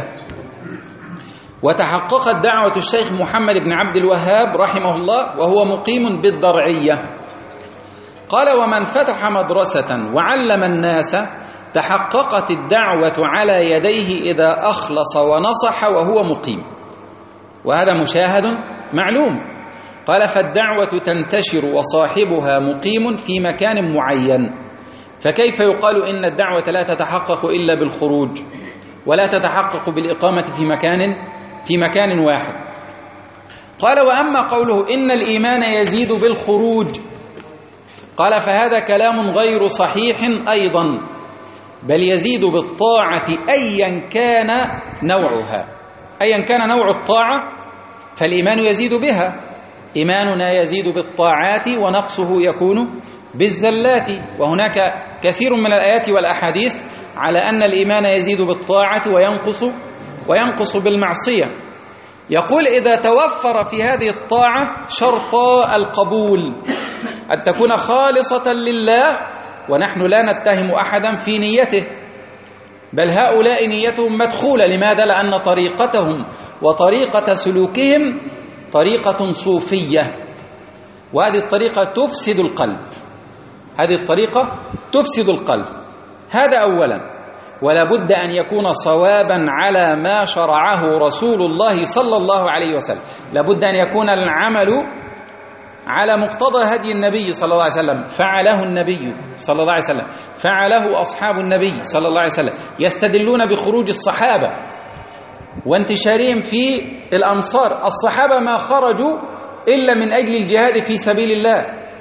وتحققت دعوة الشيخ محمد بن عبد الوهاب رحمه الله وهو مقيم بالضرعية. قال: ومن فتح مدرسة وعلم الناس تحققت الدعوة على يديه إذا أخلص ونصح وهو مقيم، وهذا مشاهد معلوم. قال: فالدعوة تنتشر وصاحبها مقيم في مكان معين، فكيف يقال إن الدعوة لا تتحقق إلا بالخروج ولا تتحقق بالإقامة في مكان في مكان واحد؟ قال: وأما قوله إن الإيمان يزيد بالخروج، قال: فهذا كلام غير صحيح أيضا، بل يزيد بالطاعة أيا كان نوعها، أيا كان نوع الطاعة فالإيمان يزيد بها. إيماننا يزيد بالطاعات ونقصه يكون بالزلات، وهناك كثير من الآيات والأحاديث على أن الإيمان يزيد بالطاعة وينقص وينقص بالمعصية. يقول: إذا توفر في هذه الطاعة شرطا القبول، أن تكون خالصة لله، ونحن لا نتهم أحدا في نيته، بل هؤلاء نيتهم مدخولة. لماذا؟ لأن طريقتهم وطريقة سلوكهم طريقة صوفية، وهذه الطريقة تفسد القلب، هذه الطريقة تفسد القلب. هذا أولا. ولا بد أن يكون صوابا على ما شرعه رسول الله صلى الله عليه وسلم، لا بد أن يكون العمل على مقتضى هدي النبي صلى الله عليه وسلم، فعله النبي صلى الله عليه وسلم، فعله أصحاب النبي صلى الله عليه وسلم، يستدلون بخروج الصحابة وانتشارهم في الأمصار. الصحابة ما خرجوا إلا من أجل الجهاد في سبيل الله،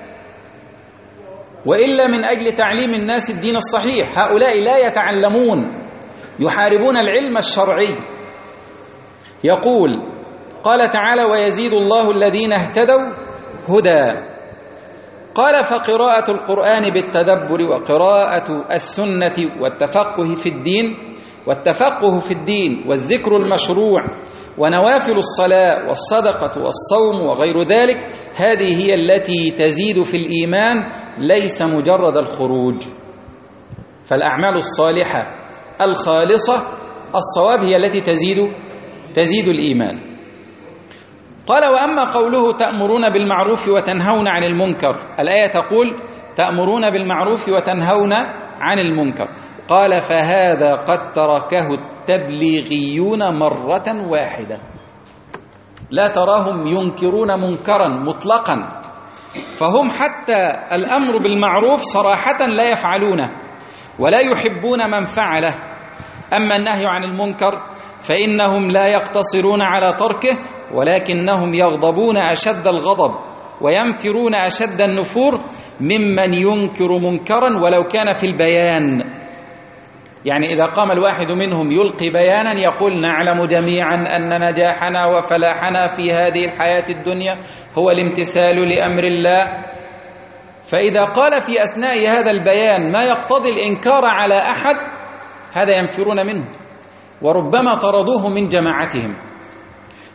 وإلا من أجل تعليم الناس الدين الصحيح. هؤلاء لا يتعلمون، يحاربون العلم الشرعي. يقول: قال تعالى: ويزيد الله الذين اهتدوا هدى. قال: فقراءة القرآن بالتدبر وقراءة السنة والتفقه في الدين والتفقه في الدين والذكر المشروع ونوافل الصلاة والصدقة والصوم وغير ذلك، هذه هي التي تزيد في الإيمان، ليس مجرد الخروج. فالأعمال الصالحة الخالصة الصواب هي التي تزيد تزيد الإيمان. قال: وأما قوله تأمرون بالمعروف وتنهون عن المنكر، الآية تقول تأمرون بالمعروف وتنهون عن المنكر. قال: فهذا قد تركه التبليغيون مرة واحدة، لا تراهم ينكرون منكرا مطلقا، فهم حتى الأمر بالمعروف صراحة لا يفعلونه ولا يحبون من فعله. أما النهي عن المنكر فإنهم لا يقتصرون على تركه، ولكنهم يغضبون أشد الغضب وينفرون أشد النفور ممن ينكر منكرا ولو كان في البيان. يعني إذا قام الواحد منهم يلقي بيانا يقول: نعلم جميعا أن نجاحنا وفلاحنا في هذه الحياة الدنيا هو الامتثال لأمر الله، فإذا قال في أثناء هذا البيان ما يقتضي الإنكار على أحد، هذا ينفرون منه وربما طردوه من جماعتهم.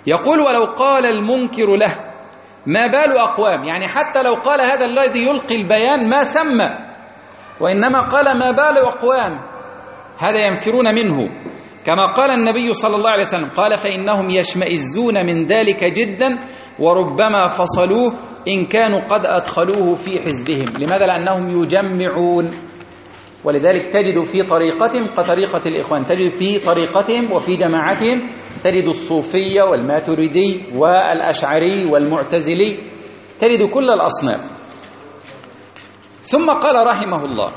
يقول ولو قال المنكر له ما بال أقوام، يعني حتى لو قال هذا الذي يلقي البيان ما سمى، وإنما قال ما بال أقوام، هذا ينفرون منه، كما قال النبي صلى الله عليه وسلم قال فإنهم يشمئزون من ذلك جدا وربما فصلوه إن كانوا قد أدخلوه في حزبهم. لماذا؟ لأنهم يجمعون، ولذلك تجد في طريقتهم كطريقة الإخوان، تجد في طريقتهم وفي جماعتهم تجد الصوفية والماتريدي والأشعري والمعتزلي، تجد كل الأصناف. ثم قال رحمه الله: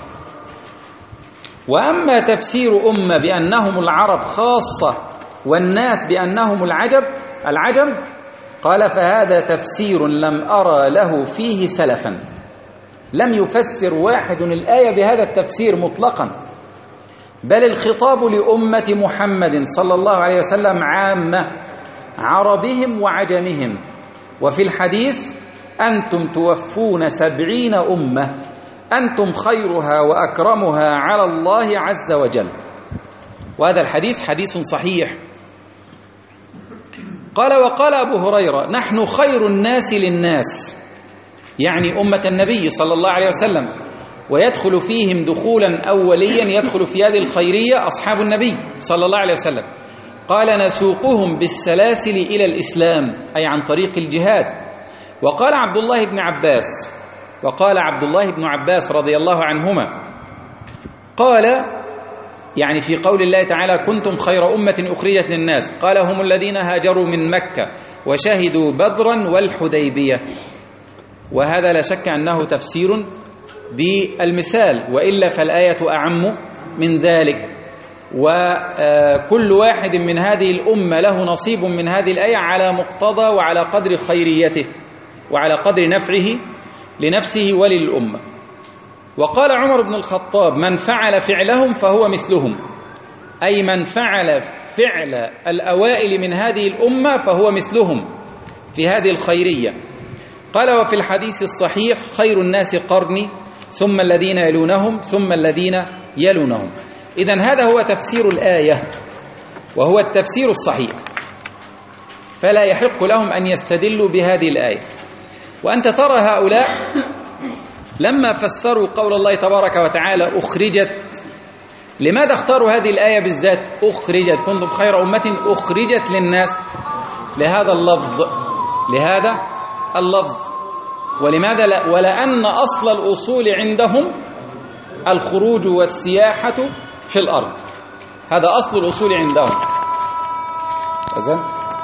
وأما تفسير أمة بأنهم العرب خاصة والناس بأنهم العجب العجم قال فهذا تفسير لم أرى له فيه سلفا، لم يفسر واحد الآية بهذا التفسير مطلقا، بل الخطاب لأمة محمد صلى الله عليه وسلم عامة، عربهم وعجمهم. وفي الحديث أنتم توفون سبعين أمة أنتم خيرها وأكرمها على الله عز وجل. وهذا الحديث حديث صحيح. قال وقال أبو هريرة: نحن خير الناس للناس، يعني أمة النبي صلى الله عليه وسلم، ويدخل فيهم دخولا أوليا يدخل في هذه الخيرية أصحاب النبي صلى الله عليه وسلم. قال نسوقهم بالسلاسل إلى الإسلام، أي عن طريق الجهاد. وقال عبد الله بن عباس وقال عبد الله بن عباس رضي الله عنهما قال، يعني في قول الله تعالى كنتم خير أمة أخرجت للناس، قال هم الذين هاجروا من مكة وشهدوا بدرا والحديبية. وهذا لا شك أنه تفسير بالمثال، وإلا فالآية أعم من ذلك، وكل واحد من هذه الأمة له نصيب من هذه الآية على مقتضى وعلى قدر خيريته وعلى قدر نفعه لنفسه وللأمة. وقال عمر بن الخطاب: من فعل فعلهم فهو مثلهم، أي من فعل فعل الأوائل من هذه الأمة فهو مثلهم في هذه الخيرية. قال وفي الحديث الصحيح: خير الناس قرني ثم الذين يلونهم ثم الذين يلونهم. إذن هذا هو تفسير الآية، وهو التفسير الصحيح، فلا يحق لهم أن يستدلوا بهذه الآية. وأنت ترى هؤلاء لما فسروا قول الله تبارك وتعالى أخرجت، لماذا اختاروا هذه الآية بالذات؟ أخرجت، كنتم خير أمة أخرجت للناس، لهذا اللفظ لهذا اللفظ ولماذا لا؟ ولأن أصل الأصول عندهم الخروج والسياحة في الأرض، هذا أصل الأصول عندهم. أذن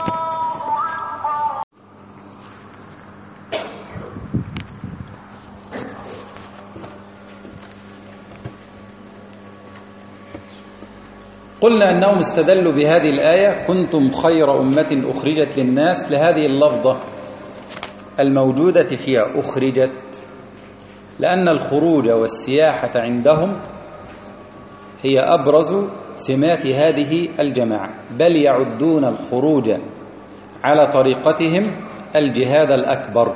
قلنا أنهم استدلوا بهذه الآية كنتم خير أمة أخرجت للناس لهذه اللفظة الموجودة فيها أخرجت، لأن الخروج والسياحة عندهم هي أبرز سمات هذه الجماعة، بل يعدون الخروج على طريقتهم الجهاد الأكبر،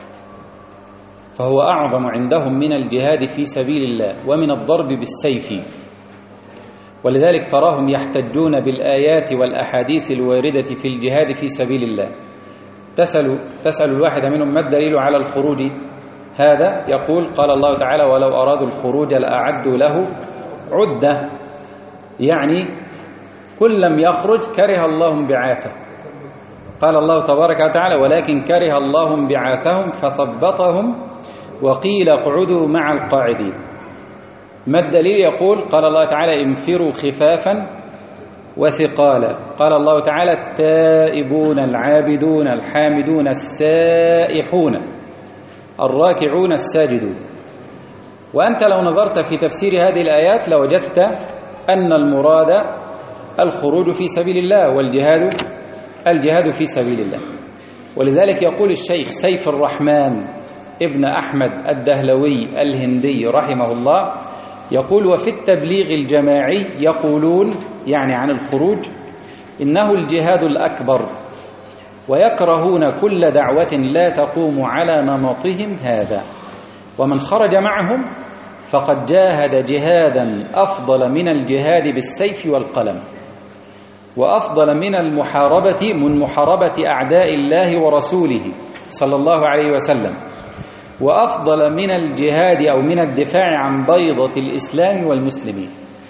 فهو أعظم عندهم من الجهاد في سبيل الله ومن الضرب بالسيف. ولذلك تراهم يحتجون بالآيات والأحاديث الواردة في الجهاد في سبيل الله. تسأل, تسأل الواحد منهم ما الدليل على الخروج هذا؟ يقول قال الله تعالى ولو أرادوا الخروج لأعدوا له عدة، يعني كل لم يخرج كره الله انبعاثه. قال الله تبارك وتعالى ولكن كره الله انبعاثهم فثبطهم وقيل اقعدوا مع القاعدين. ما الدليل؟ يقول قال الله تعالى انفروا خفافا وثقالا. قال الله تعالى التائبون العابدون الحامدون السائحون الراكعون الساجدون. وأنت لو نظرت في تفسير هذه الآيات لوجدت أن المراد الخروج في سبيل الله والجهاد الجهاد في سبيل الله. ولذلك يقول الشيخ سيف الرحمن ابن أحمد الدهلوي الهندي رحمه الله، يقول وفي التبليغ الجماعي يقولون يعني عن الخروج إنه الجهاد الأكبر، ويكرهون كل دعوة لا تقوم على نمطهم هذا، ومن خرج معهم فقد جاهد جهادا أفضل من الجهاد بالسيف والقلم. وأفضل من المحاربة من محاربة أعداء الله ورسوله صلى الله عليه وسلم، وأفضل من الجهاد أو من الدفاع عن بيضة الإسلام والمسلمين.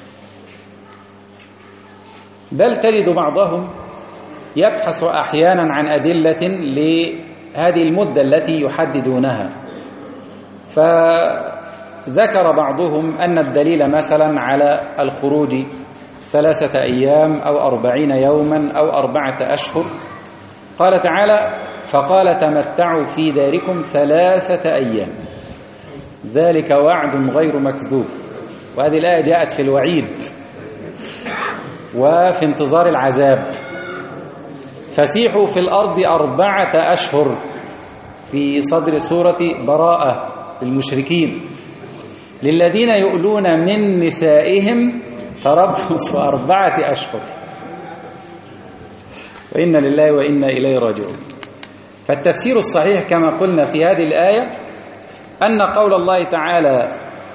بل تجد بعضهم يبحث أحيانا عن أدلة لهذه المدة التي يحددونها، فذكر بعضهم أن الدليل مثلا على الخروج ثلاثة أيام أو أربعين يوما أو أربعة أشهر. قال تعالى: فقال تمتعوا في داركم ثلاثة أيام، ذلك وعد غير مكذوب. وهذه الآية جاءت في الوعيد وفي انتظار العذاب. فسيحوا في الأرض أربعة أشهر في صدر سورة براءة للمشركين. للذين يؤلون من نسائهم تربص أربعة أشهر وإنا لله وإنا إليه راجعون. فالتفسير الصحيح كما قلنا في هذه الآية أن قول الله تعالى: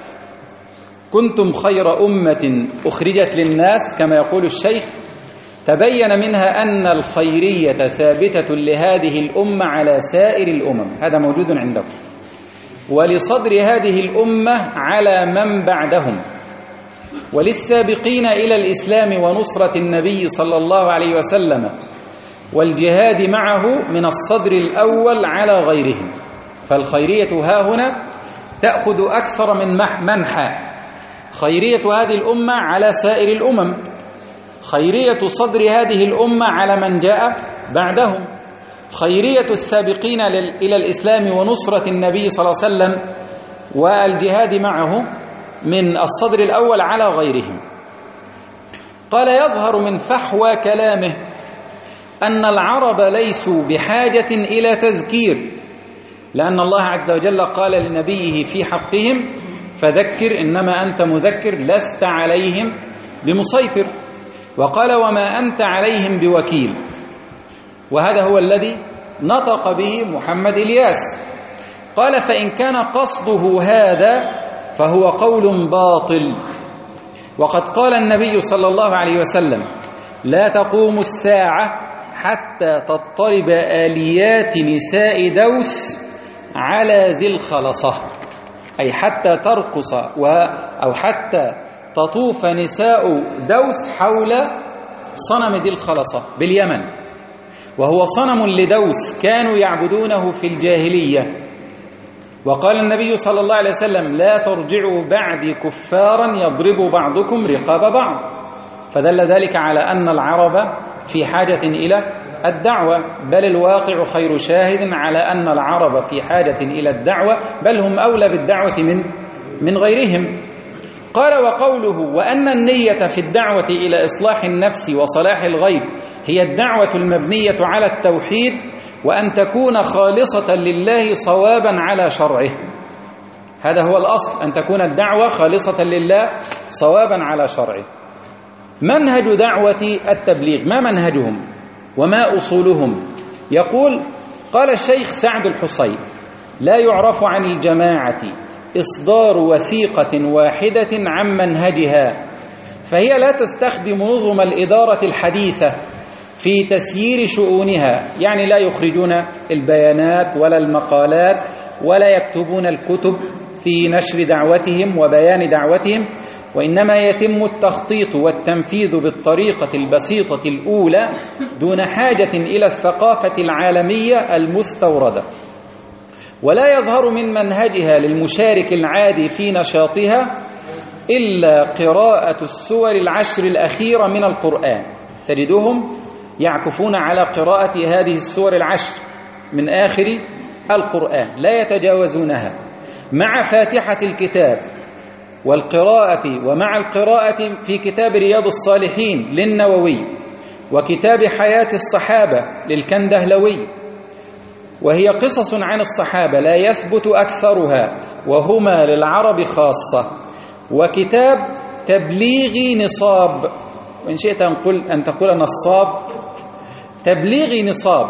كنتم خير أمة أخرجت للناس، كما يقول الشيخ، تبين منها أن الخيرية ثابتة لهذه الأمة على سائر الأمم، هذا موجود عندكم، ولصدر هذه الأمة على من بعدهم، وللسابقين إلى الإسلام ونصرة النبي صلى الله عليه وسلم والجهاد معه من الصدر الأول على غيرهم. فالخيرية ها هنا تأخذ أكثر من منحى. خيرية هذه الأمة على سائر الأمم، خيرية صدر هذه الأمة على من جاء بعدهم، خيرية السابقين إلى الإسلام ونصرة النبي صلى الله عليه وسلم والجهاد معه من الصدر الأول على غيرهم. قال: يظهر من فحوى كلامه أن العرب ليسوا بحاجة إلى تذكير، لأن الله عز وجل قال لنبيه في حقهم: فذكر إنما أنت مذكر لست عليهم بمسيطر. وقال: وما أنت عليهم بوكيل. وهذا هو الذي نطق به محمد إلياس. قال: فإن كان قصده هذا فهو قول باطل. وقد قال النبي صلى الله عليه وسلم: لا تقوم الساعة حتى تضطرب آليات نساء دوس على ذي الخلصة، أي حتى ترقص أو حتى تطوف نساء دوس حول صنم ذي الخلصة باليمن، وهو صنم لدوس كانوا يعبدونه في الجاهلية. وقال النبي صلى الله عليه وسلم: لا ترجعوا بعدي كفارا يضرب بعضكم رقاب بعض. فدل ذلك على أن العرب في حاجة إلى الدعوة، بل الواقع خير شاهد على أن العرب في حاجة إلى الدعوة، بل هم أولى بالدعوة من من غيرهم. قال: وقوله: وأن النية في الدعوة إلى إصلاح النفس وصلاح الغير هي الدعوة المبنية على التوحيد، وأن تكون خالصة لله صوابا على شرعه. هذا هو الأصل، أن تكون الدعوة خالصة لله صوابا على شرعه. منهج دعوة التبليغ، ما منهجهم وما أصولهم؟ يقول: قال الشيخ سعد الحصين: لا يعرف عن الجماعة إصدار وثيقة واحدة عن منهجها، فهي لا تستخدم نظم الإدارة الحديثة في تسيير شؤونها، يعني لا يخرجون البيانات ولا المقالات ولا يكتبون الكتب في نشر دعوتهم وبيان دعوتهم، وإنما يتم التخطيط والتنفيذ بالطريقة البسيطة الأولى دون حاجة إلى الثقافة العالمية المستوردة. ولا يظهر من منهجها للمشارك العادي في نشاطها إلا قراءة السور العشر الأخيرة من القرآن. تجدهم يعكفون على قراءة هذه السور العشر من آخر القرآن، لا يتجاوزونها، مع فاتحة الكتاب والقراءة ومع القراءة في كتاب رياض الصالحين للنووي وكتاب حياة الصحابة للكندهلوي، وهي قصص عن الصحابة لا يثبت أكثرها وهما للعرب خاصة، وكتاب تبليغ نصاب، وإن شئت أن تقول نصاب، تبليغ نصاب،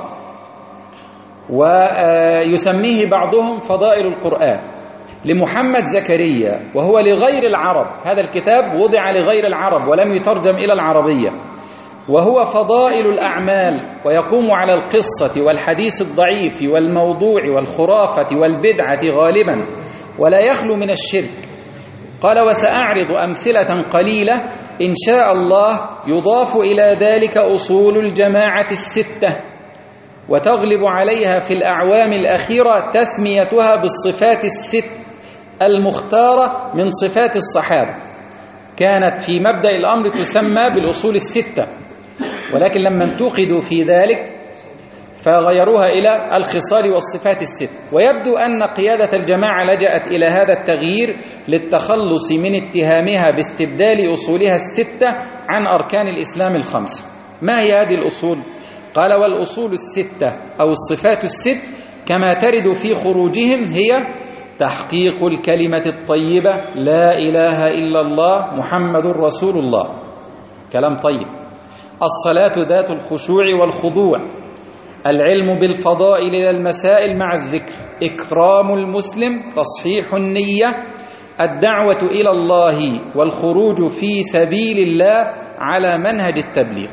ويسميه بعضهم فضائل القرآن لمحمد زكريا، وهو لغير العرب. هذا الكتاب وضع لغير العرب ولم يترجم إلى العربية. وهو فضائل الأعمال، ويقوم على القصة والحديث الضعيف والموضوع والخرافة والبدعة غالبا، ولا يخلو من الشرك. قال: وسأعرض أمثلة قليلة إن شاء الله يضاف إلى ذلك أصول الجماعة الستة، وتغلب عليها في الأعوام الأخيرة تسميتها بالصفات الست المختارة من صفات الصحابة. كانت في مبدأ الأمر تسمى بالأصول الستة، ولكن لما انتقدوا في ذلك فغيروها إلى الخصال والصفات الست. ويبدو أن قيادة الجماعة لجأت إلى هذا التغيير للتخلص من اتهامها باستبدال أصولها الستة عن أركان الإسلام الخمسة. ما هي هذه الأصول؟ قال: والأصول الستة أو الصفات الست كما ترد في خروجهم هي تحقيق الكلمة الطيبة لا إله إلا الله محمد رسول الله، كلام طيب. الصلاة ذات الخشوع والخضوع، العلم بالفضائل إلى المسائل مع الذكر، إكرام المسلم، تصحيح النية، الدعوة إلى الله والخروج في سبيل الله على منهج التبليغ.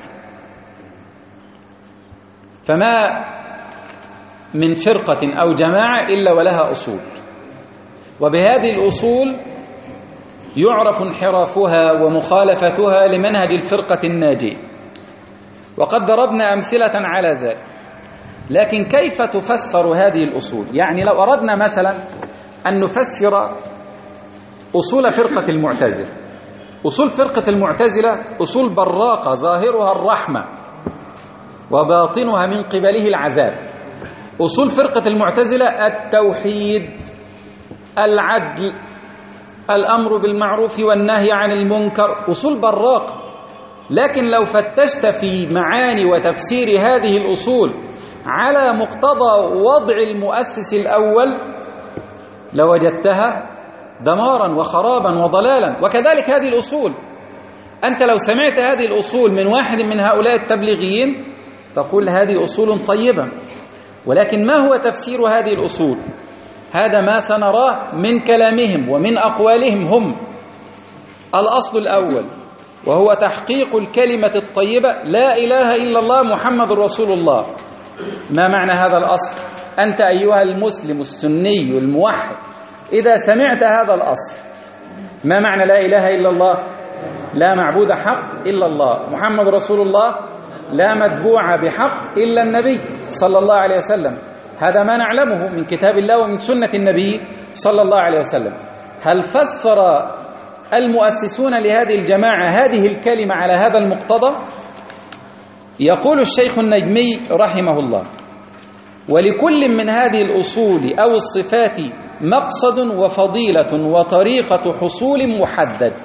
فما من فرقة أو جماعة إلا ولها أصول، وبهذه الأصول يعرف انحرافها ومخالفتها لمنهج الفرقة الناجية، وقد ضربنا أمثلة على ذلك. لكن كيف تفسر هذه الأصول؟ يعني لو أردنا مثلا أن نفسر أصول فرقة المعتزلة، أصول فرقة المعتزلة أصول براقة ظاهرها الرحمة وباطنها من قبله العذاب. أصول فرقة المعتزلة التوحيد، العدل، الأمر بالمعروف والنهي عن المنكر، أصول براقة. لكن لو فتشت في معاني وتفسير هذه الأصول على مقتضى وضع المؤسس الأول لوجدتها دمارا وخرابا وضلالا. وكذلك هذه الأصول، أنت لو سمعت هذه الأصول من واحد من هؤلاء التبليغيين تقول هذه أصول طيبة، ولكن ما هو تفسير هذه الأصول؟ هذا ما سنراه من كلامهم ومن أقوالهم هم. الأصل الأول وهو تحقيق الكلمة الطيبة لا إله إلا الله محمد رسول الله. ما معنى هذا الأصل؟ أنت أيها المسلم السني الموحد إذا سمعت هذا الأصل، ما معنى لا إله إلا الله؟ لا معبود حق إلا الله، محمد رسول الله، لا متبوع بحق إلا النبي صلى الله عليه وسلم. هذا ما نعلمه من كتاب الله ومن سنة النبي صلى الله عليه وسلم. هل فسر المؤسسون لهذه الجماعة هذه الكلمة على هذا المقتضى؟ يقول الشيخ النجمي رحمه الله: ولكل من هذه الأصول أو الصفات مقصد وفضيلة وطريقة حصول محدد.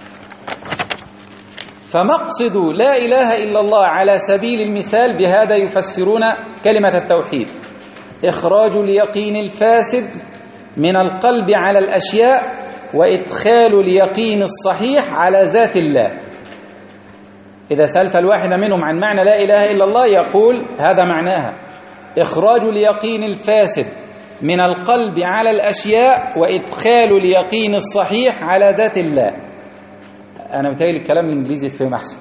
فمقصد لا إله إلا الله على سبيل المثال بهذا يفسرون كلمة التوحيد: إخراج اليقين الفاسد من القلب على الأشياء، وإدخال اليقين الصحيح على ذات الله. إذا سألت الواحد منهم عن معنى لا إله إلا الله يقول هذا معناها: إخراج اليقين الفاسد من القلب على الأشياء، وإدخال اليقين الصحيح على ذات الله. أنا متهيألي الكلام الإنجليزي فهم أحسن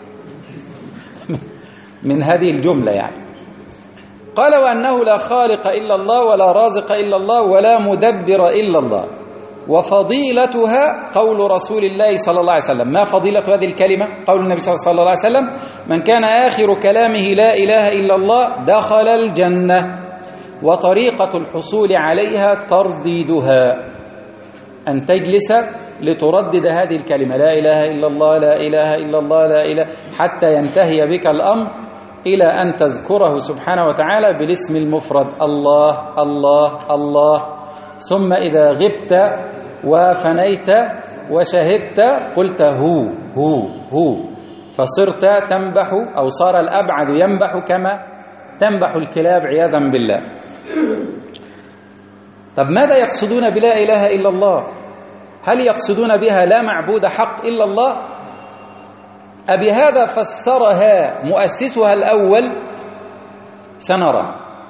من هذه الجملة يعني. قال: وأنه لا خالق إلا الله ولا رازق إلا الله ولا مدبر إلا الله. وفضيلتها قول رسول الله صلى الله عليه وسلم. ما فضيلة هذه الكلمة؟ قول النبي صلى الله عليه وسلم: من كان آخر كلامه لا إله إلا الله دخل الجنة. وطريقة الحصول عليها ترديدها، أن تجلس لتردد هذه الكلمة لا إله إلا الله لا إله إلا الله لا إله، حتى ينتهي بك الأمر إلى أن تذكره سبحانه وتعالى بالاسم المفرد الله الله الله. ثم إذا غبت وفنيت وشهدت قلت هو هو هو، فصرت تنبح أو صار الأبعد ينبح كما تنبح الكلاب عياذا بالله. طب ماذا يقصدون بلا إله إلا الله؟ هل يقصدون بها لا معبود حق إلا الله؟ أبهذا فسرها مؤسسها الأول؟ سنرى.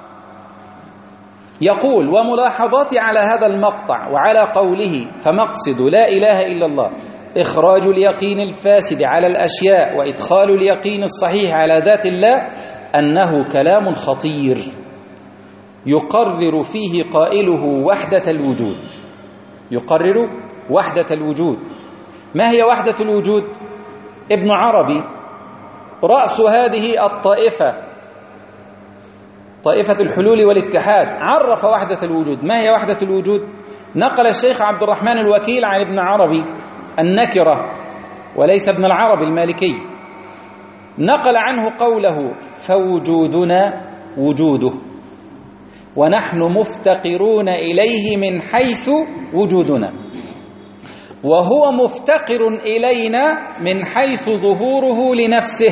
يقول: وملاحظاتي على هذا المقطع وعلى قوله فمقصد لا إله إلا الله إخراج اليقين الفاسد على الأشياء وإدخال اليقين الصحيح على ذات الله أنه كلام خطير يقرر فيه قائله وحدة الوجود. يقرر وحدة الوجود. ما هي وحدة الوجود؟ ابن عربي رأس هذه الطائفة، طائفة الحلول والاتحاد، عرف وحدة الوجود. ما هي وحدة الوجود؟ نقل الشيخ عبد الرحمن الوكيل عن ابن عربي النكرة، وليس ابن العربي المالكي، نقل عنه قوله: فوجودنا وجوده ونحن مفتقرون إليه من حيث وجودنا، وهو مفتقر إلينا من حيث ظهوره لنفسه.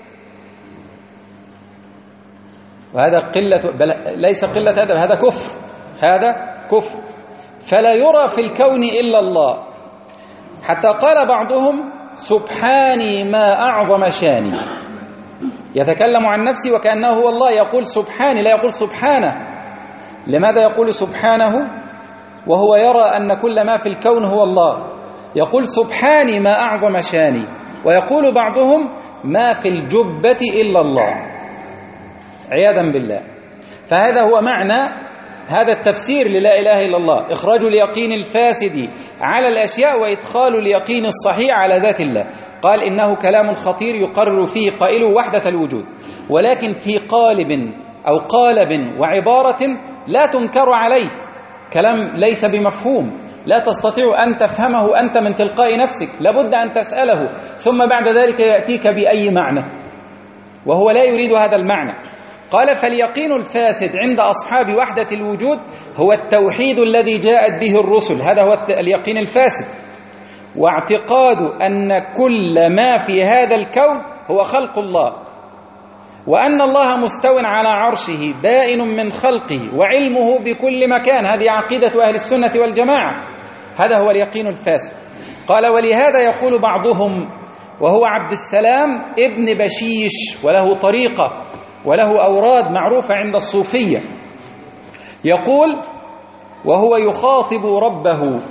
وهذا قلة، بل ليس قلة أدب، هذا كفر، هذا كفر. فلا يرى في الكون إلا الله، حتى قال بعضهم: سبحاني ما أعظم شاني. يتكلم عن نفسه وكأنه هو الله، يقول سبحاني، لا يقول سبحانه. لماذا يقول سبحانه وهو يرى أن كل ما في الكون هو الله؟ يقول سبحاني ما أعظم شاني. ويقول بعضهم: ما في الجبة إلا الله، عياذا بالله. فهذا هو معنى هذا التفسير للا إله إلا الله: إخراج اليقين الفاسد على الأشياء وإدخال اليقين الصحيح على ذات الله. قال إنه كلام خطير يقرر فيه قائله وحدة الوجود، ولكن في قالب أو قالب وعبارة لا تنكر عليه، كلام ليس بمفهوم، لا تستطيع أن تفهمه أنت من تلقاء نفسك، لابد أن تسأله، ثم بعد ذلك يأتيك بأي معنى، وهو لا يريد هذا المعنى. قال: فاليقين الفاسد عند أصحاب وحدة الوجود هو التوحيد الذي جاءت به الرسل، هذا هو اليقين الفاسد، واعتقاد أن كل ما في هذا الكون هو خلق الله، وأن الله مستو على عرشه بائن من خلقه وعلمه بكل مكان. هذه عقيدة أهل السنة والجماعة، هذا هو اليقين الفاسد. قال: ولهذا يقول بعضهم، وهو عبد السلام ابن بشيش، وله طريقة وله أوراد معروفة عند الصوفية، يقول وهو يخاطب ربه: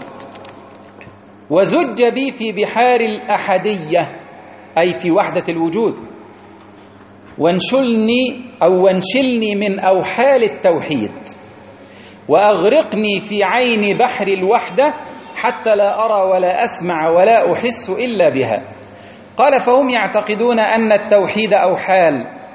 وزج بي في بحار الأحدية، أي في وحدة الوجود، وانشلني أو وانشلني من أوحال التوحيد، وأغرقني في عين بحر الوحدة حتى لا أرى ولا أسمع ولا أحس إلا بها. قال: فهم يعتقدون أن التوحيد أوحال،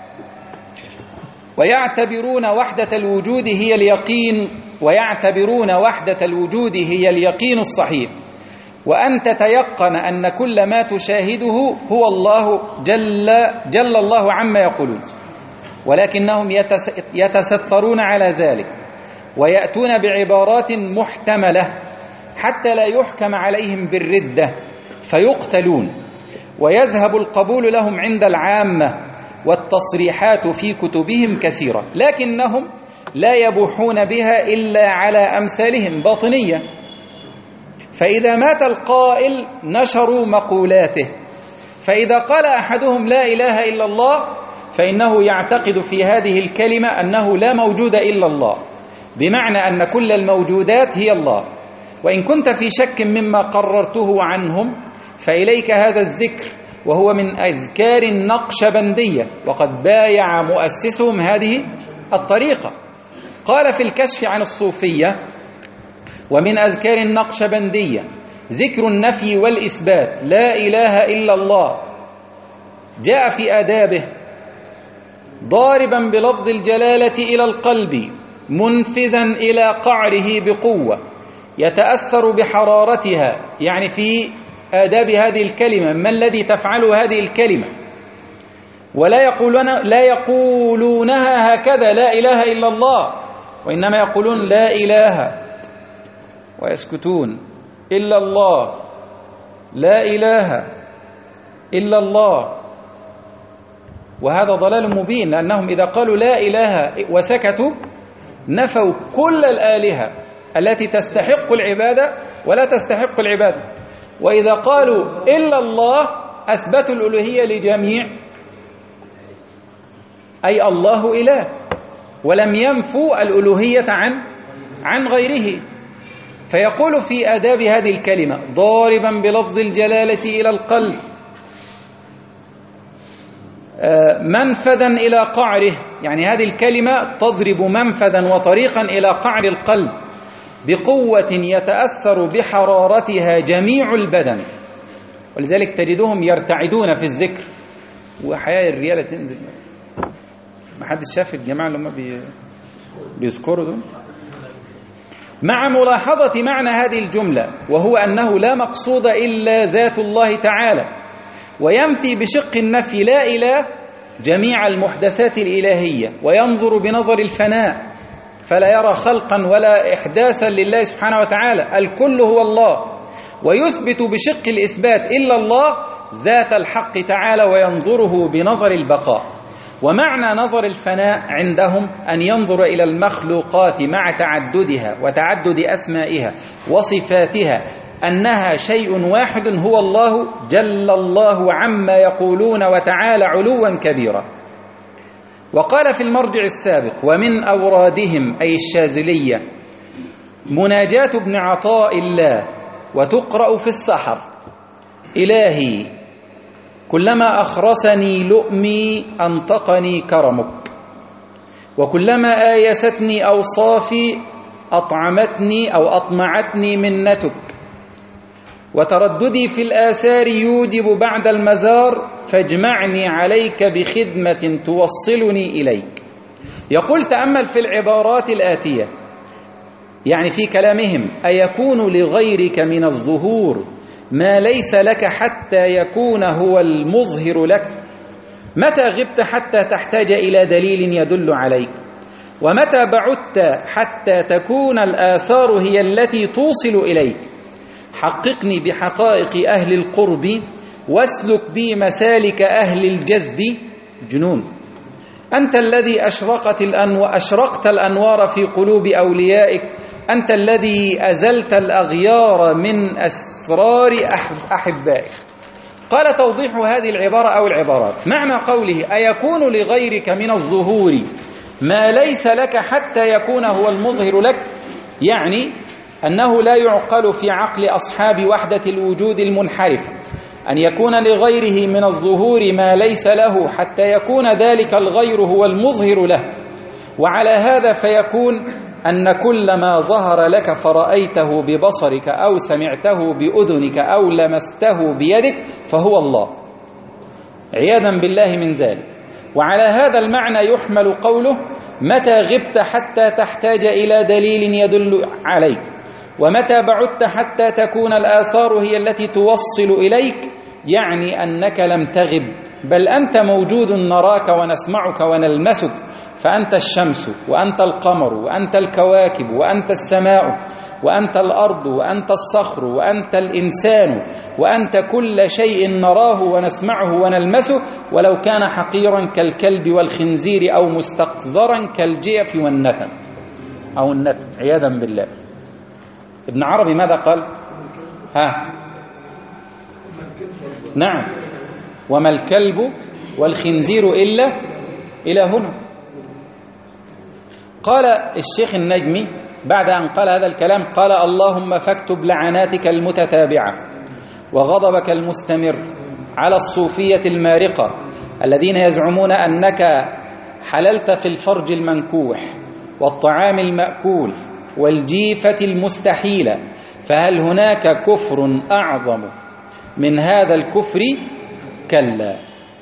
ويعتبرون وحدة الوجود هي اليقين ويعتبرون وحدة الوجود هي اليقين الصحيح، وأن تتيقن أن كل ما تشاهده هو الله جل, جل الله عما يقولون، ولكنهم يتسترون على ذلك ويأتون بعبارات محتملة حتى لا يحكم عليهم بالردة فيقتلون، ويذهب القبول لهم عند العامة، والتصريحات في كتبهم كثيرة، لكنهم لا يبوحون بها إلا على أمثالهم باطنية. فإذا مات القائل نشروا مقولاته، فإذا قال أحدهم لا إله إلا الله فإنه يعتقد في هذه الكلمة أنه لا موجود إلا الله، بمعنى أن كل الموجودات هي الله. وإن كنت في شك مما قررته عنهم فإليك هذا الذكر، وهو من أذكار النقشبندية، وقد بايع مؤسسهم هذه الطريقة. قال في الكشف عن الصوفية: ومن أذكار النقشبندية ذكر النفي والإثبات، لا إله إلا الله، جاء في آدابه ضاربا بلفظ الجلالة إلى القلب، منفذا إلى قعره بقوة، يتأثر بحرارتها، يعني في آداب هذه الكلمة، ما الذي تفعل هذه الكلمة، ولا يقولون لا يقولونها هكذا لا إله إلا الله، وإنما يقولون لا إله ويسكتون، إلا الله، لا إله إلا الله. وهذا ضلال مبين، لأنهم إذا قالوا لا إله وسكتوا نفوا كل الآلهة التي تستحق العبادة ولا تستحق العبادة، وإذا قالوا إلا الله أثبتوا الألوهية لجميع، أي الله إله، ولم ينفوا الألوهية عن عن غيره. فيقول في آداب هذه الكلمة: ضاربا بلفظ الجلالة إلى القلب، منفذا إلى قعره، يعني هذه الكلمة تضرب منفذا وطريقا إلى قعر القلب بقوة يتأثر بحرارتها جميع البدن، ولذلك تجدهم يرتعدون في الذكر، وحياة الريالة تنزل. ما حدش شاف الجماعة اللي هم بي... بيذكروا دول. مع ملاحظة معنى هذه الجملة، وهو أنه لا مقصود إلا ذات الله تعالى، وينفي بشق النفي لا إله جميع المحدثات الإلهية، وينظر بنظر الفناء فلا يرى خلقا ولا إحداثا لله سبحانه وتعالى، الكل هو الله، ويثبت بشق الإثبات إلا الله ذات الحق تعالى، وينظره بنظر البقاء. ومعنى نظر الفناء عندهم أن ينظر إلى المخلوقات مع تعددها وتعدد أسمائها وصفاتها أنها شيء واحد هو الله جل الله عما يقولون وتعالى علوا كبيرا. وقال في المرجع السابق: ومن أورادهم أي الشاذلية مناجاة ابن عطاء الله، وتقرأ في السحر: إلهي كلما أخرسني لؤمي أنطقني كرمك، وكلما آيستني أوصافي أطعمتني أو أطمعتني منتك، وترددي في الآثار يوجب بعد المزار، فاجمعني عليك بخدمة توصلني إليك. يقول: تأمل في العبارات الآتية، يعني في كلامهم: أيكون لغيرك من الظهور ما ليس لك حتى يكون هو المظهر لك؟ متى غبت حتى تحتاج إلى دليل يدل عليك؟ ومتى بعدت حتى تكون الآثار هي التي توصل إليك؟ حققني بحقائق أهل القرب، واسلك بي مسالك أهل الجذب. جنون. أنت الذي أشرقت الأنوار, أشرقت الأنوار في قلوب أوليائك، أنت الذي أزلت الأغيار من أسرار أحبائك. قال: توضيح هذه العبارة أو العبارات: معنى قوله أيكون لغيرك من الظهور ما ليس لك حتى يكون هو المظهر لك، يعني أنه لا يعقل في عقل أصحاب وحدة الوجود المنحرف أن يكون لغيره من الظهور ما ليس له حتى يكون ذلك الغير هو المظهر له. وعلى هذا فيكون أن كل ما ظهر لك فرأيته ببصرك أو سمعته بأذنك أو لمسته بيدك فهو الله، عياذا بالله من ذلك. وعلى هذا المعنى يحمل قوله: متى غبت حتى تحتاج إلى دليل يدل عليك، ومتى بعدت حتى تكون الآثار هي التي توصل إليك، يعني أنك لم تغب، بل أنت موجود نراك ونسمعك ونلمسك، فأنت الشمس وأنت القمر وأنت الكواكب وأنت السماء وأنت الأرض وأنت الصخر وأنت الإنسان وأنت كل شيء نراه ونسمعه ونلمسه، ولو كان حقيرا كالكلب والخنزير أو مستقذرا كالجيف والنتن أو النتن، عياذا بالله. ابن عربي ماذا قال؟ ها نعم: وما الكلب والخنزير إلا إلى هنا. قال الشيخ النجمي بعد أن قال هذا الكلام، قال: اللهم فاكتب لعناتك المتتابعة وغضبك المستمر على الصوفية المارقة الذين يزعمون أنك حللت في الفرج المنكوح والطعام المأكول والجيفة المستحيلة، فهل هناك كفر أعظم من هذا الكفر؟ كلا.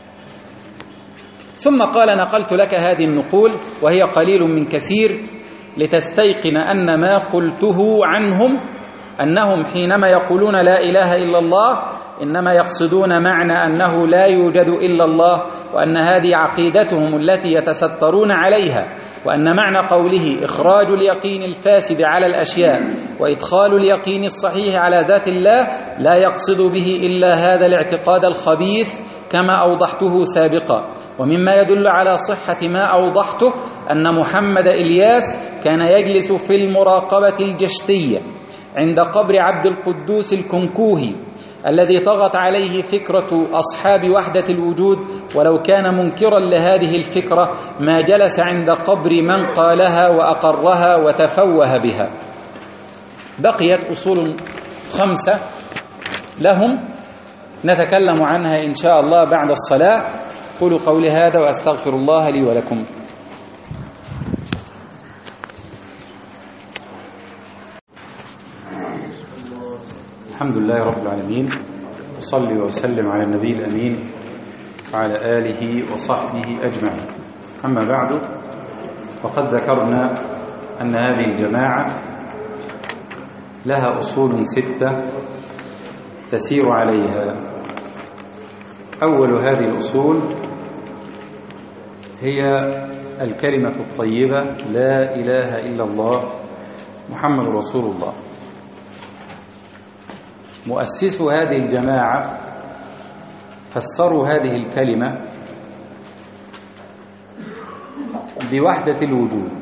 ثم قال: نقلت لك هذه النقول وهي قليل من كثير لتستيقن أن ما قلته عنهم أنهم حينما يقولون لا إله إلا الله إنما يقصدون معنى أنه لا يوجد إلا الله، وأن هذه عقيدتهم التي يتسترون عليها، وأن معنى قوله إخراج اليقين الفاسد على الأشياء وإدخال اليقين الصحيح على ذات الله لا يقصد به إلا هذا الاعتقاد الخبيث كما أوضحته سابقا. ومما يدل على صحة ما أوضحته أن محمد إلياس كان يجلس في المراقبة الجشتية عند قبر عبد القدوس الكنكوهي الذي طغت عليه فكرة أصحاب وحدة الوجود، ولو كان منكرا لهذه الفكرة ما جلس عند قبر من قالها وأقرها وتفوه بها. بقيت أصول خمسة لهم نتكلم عنها إن شاء الله بعد الصلاة. قولوا قولي هذا وأستغفر الله لي ولكم. الحمد لله رب العالمين، أصلي وأسلم على النبي الأمين وعلى آله وصحبه أجمعين. أما بعد، فقد ذكرنا أن هذه الجماعة لها أصول ستة تسير عليها. أول هذه الأصول هي الكلمة الطيبة لا إله إلا الله محمد رسول الله. مؤسسو هذه الجماعة فسروا هذه الكلمة بوحدة الوجود.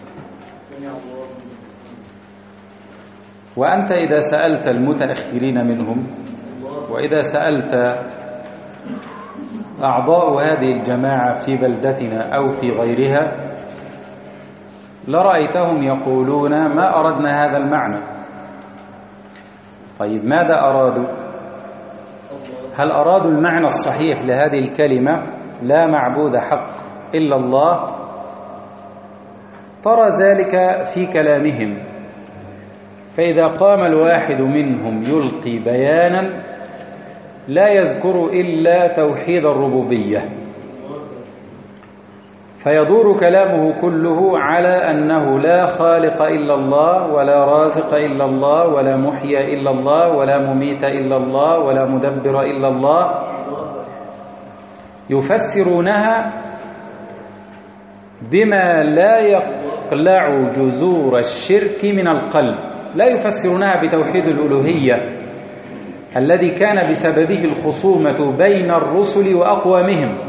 وأنت إذا سألت المتأخرين منهم، وإذا سألت أعضاء هذه الجماعة في بلدتنا أو في غيرها، لرأيتهم يقولون ما أردنا هذا المعنى. طيب ماذا أرادوا؟ هل أرادوا المعنى الصحيح لهذه الكلمة لا معبود حق إلا الله؟ ترى ذلك في كلامهم. فإذا قام الواحد منهم يلقي بيانا لا يذكر إلا توحيد الربوبية، فيدور كلامه كله على أنه لا خالق إلا الله، ولا رازق إلا الله، ولا محيي إلا الله، ولا مميت إلا الله، ولا مدبر إلا الله. يفسرونها بما لا يقلع جذور الشرك من القلب، لا يفسرونها بتوحيد الألوهية الذي كان بسببه الخصومة بين الرسل وأقوامهم.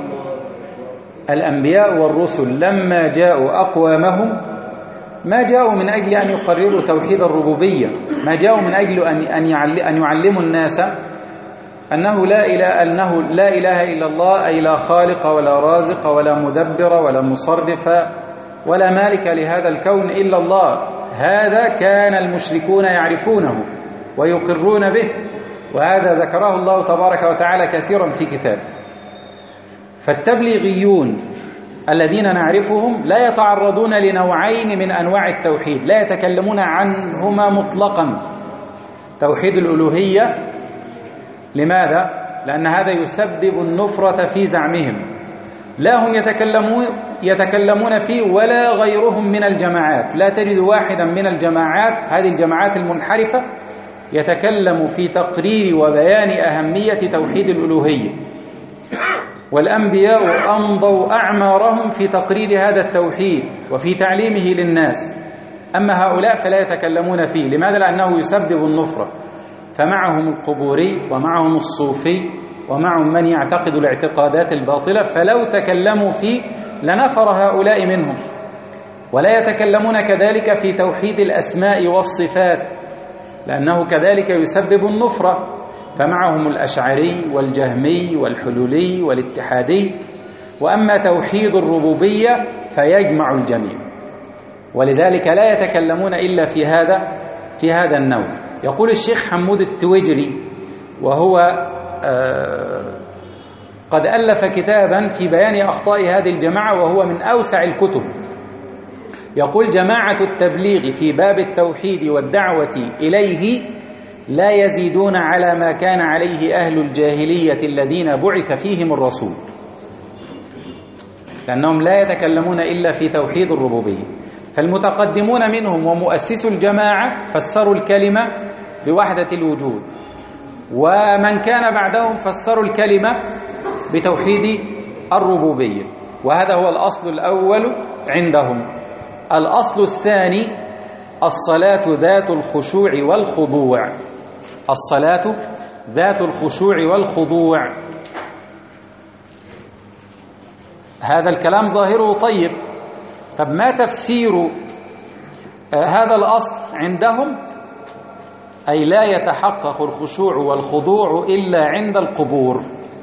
الأنبياء والرسل لما جاءوا أقوامهم ما جاءوا من أجل أن يقرروا توحيد الربوبية، ما جاءوا من أجل أن يعلموا الناس أنه لا إله, أنه لا إله إلا الله، أي لا خالق ولا رازق ولا مدبر ولا مصرف ولا مالك لهذا الكون إلا الله. هذا كان المشركون يعرفونه ويقرون به، وهذا ذكره الله تبارك وتعالى كثيرا في كتابه. فالتبليغيون الذين نعرفهم لا يتعرضون لنوعين من أنواع التوحيد، لا يتكلمون عنهما مطلقا. توحيد الألوهية، لماذا؟ لأن هذا يسبب النفرة في زعمهم، لا هم يتكلمون, يتكلمون فيه ولا غيرهم من الجماعات. لا تجد واحدا من الجماعات هذه الجماعات المنحرفة يتكلم في تقرير وبيان أهمية توحيد الألوهية، والأنبياء أمضوا أعمارهم في تقرير هذا التوحيد وفي تعليمه للناس. أما هؤلاء فلا يتكلمون فيه. لماذا؟ لأنه يسبب النفرة. فمعهم القبوري ومعهم الصوفي ومعهم من يعتقد الاعتقادات الباطلة، فلو تكلموا فيه لنفر هؤلاء منهم. ولا يتكلمون كذلك في توحيد الأسماء والصفات، لأنه كذلك يسبب النفرة. فمعهم الأشعري والجهمي والحلولي والاتحادي. وأما توحيد الربوبية فيجمع الجميع، ولذلك لا يتكلمون إلا في هذا في هذا النوع. يقول الشيخ حمود التويجري، وهو آه قد ألف كتابا في بيان أخطاء هذه الجماعة، وهو من أوسع الكتب. يقول: جماعة التبليغ في باب التوحيد والدعوة إليه لا يزيدون على ما كان عليه أهل الجاهلية الذين بعث فيهم الرسول، لأنهم لا يتكلمون إلا في توحيد الربوبية. فالمتقدمون منهم ومؤسسو الجماعة فسروا الكلمة بوحدة الوجود، ومن كان بعدهم فسروا الكلمة بتوحيد الربوبية، وهذا هو الأصل الأول عندهم. الأصل الثاني: الصلاة ذات الخشوع والخضوع. الصلاة ذات الخشوع والخضوع. هذا الكلام ظاهره طيب. طب ما تفسير هذا الأصل عندهم؟ أي لا يتحقق الخشوع والخضوع إلا عند القبور.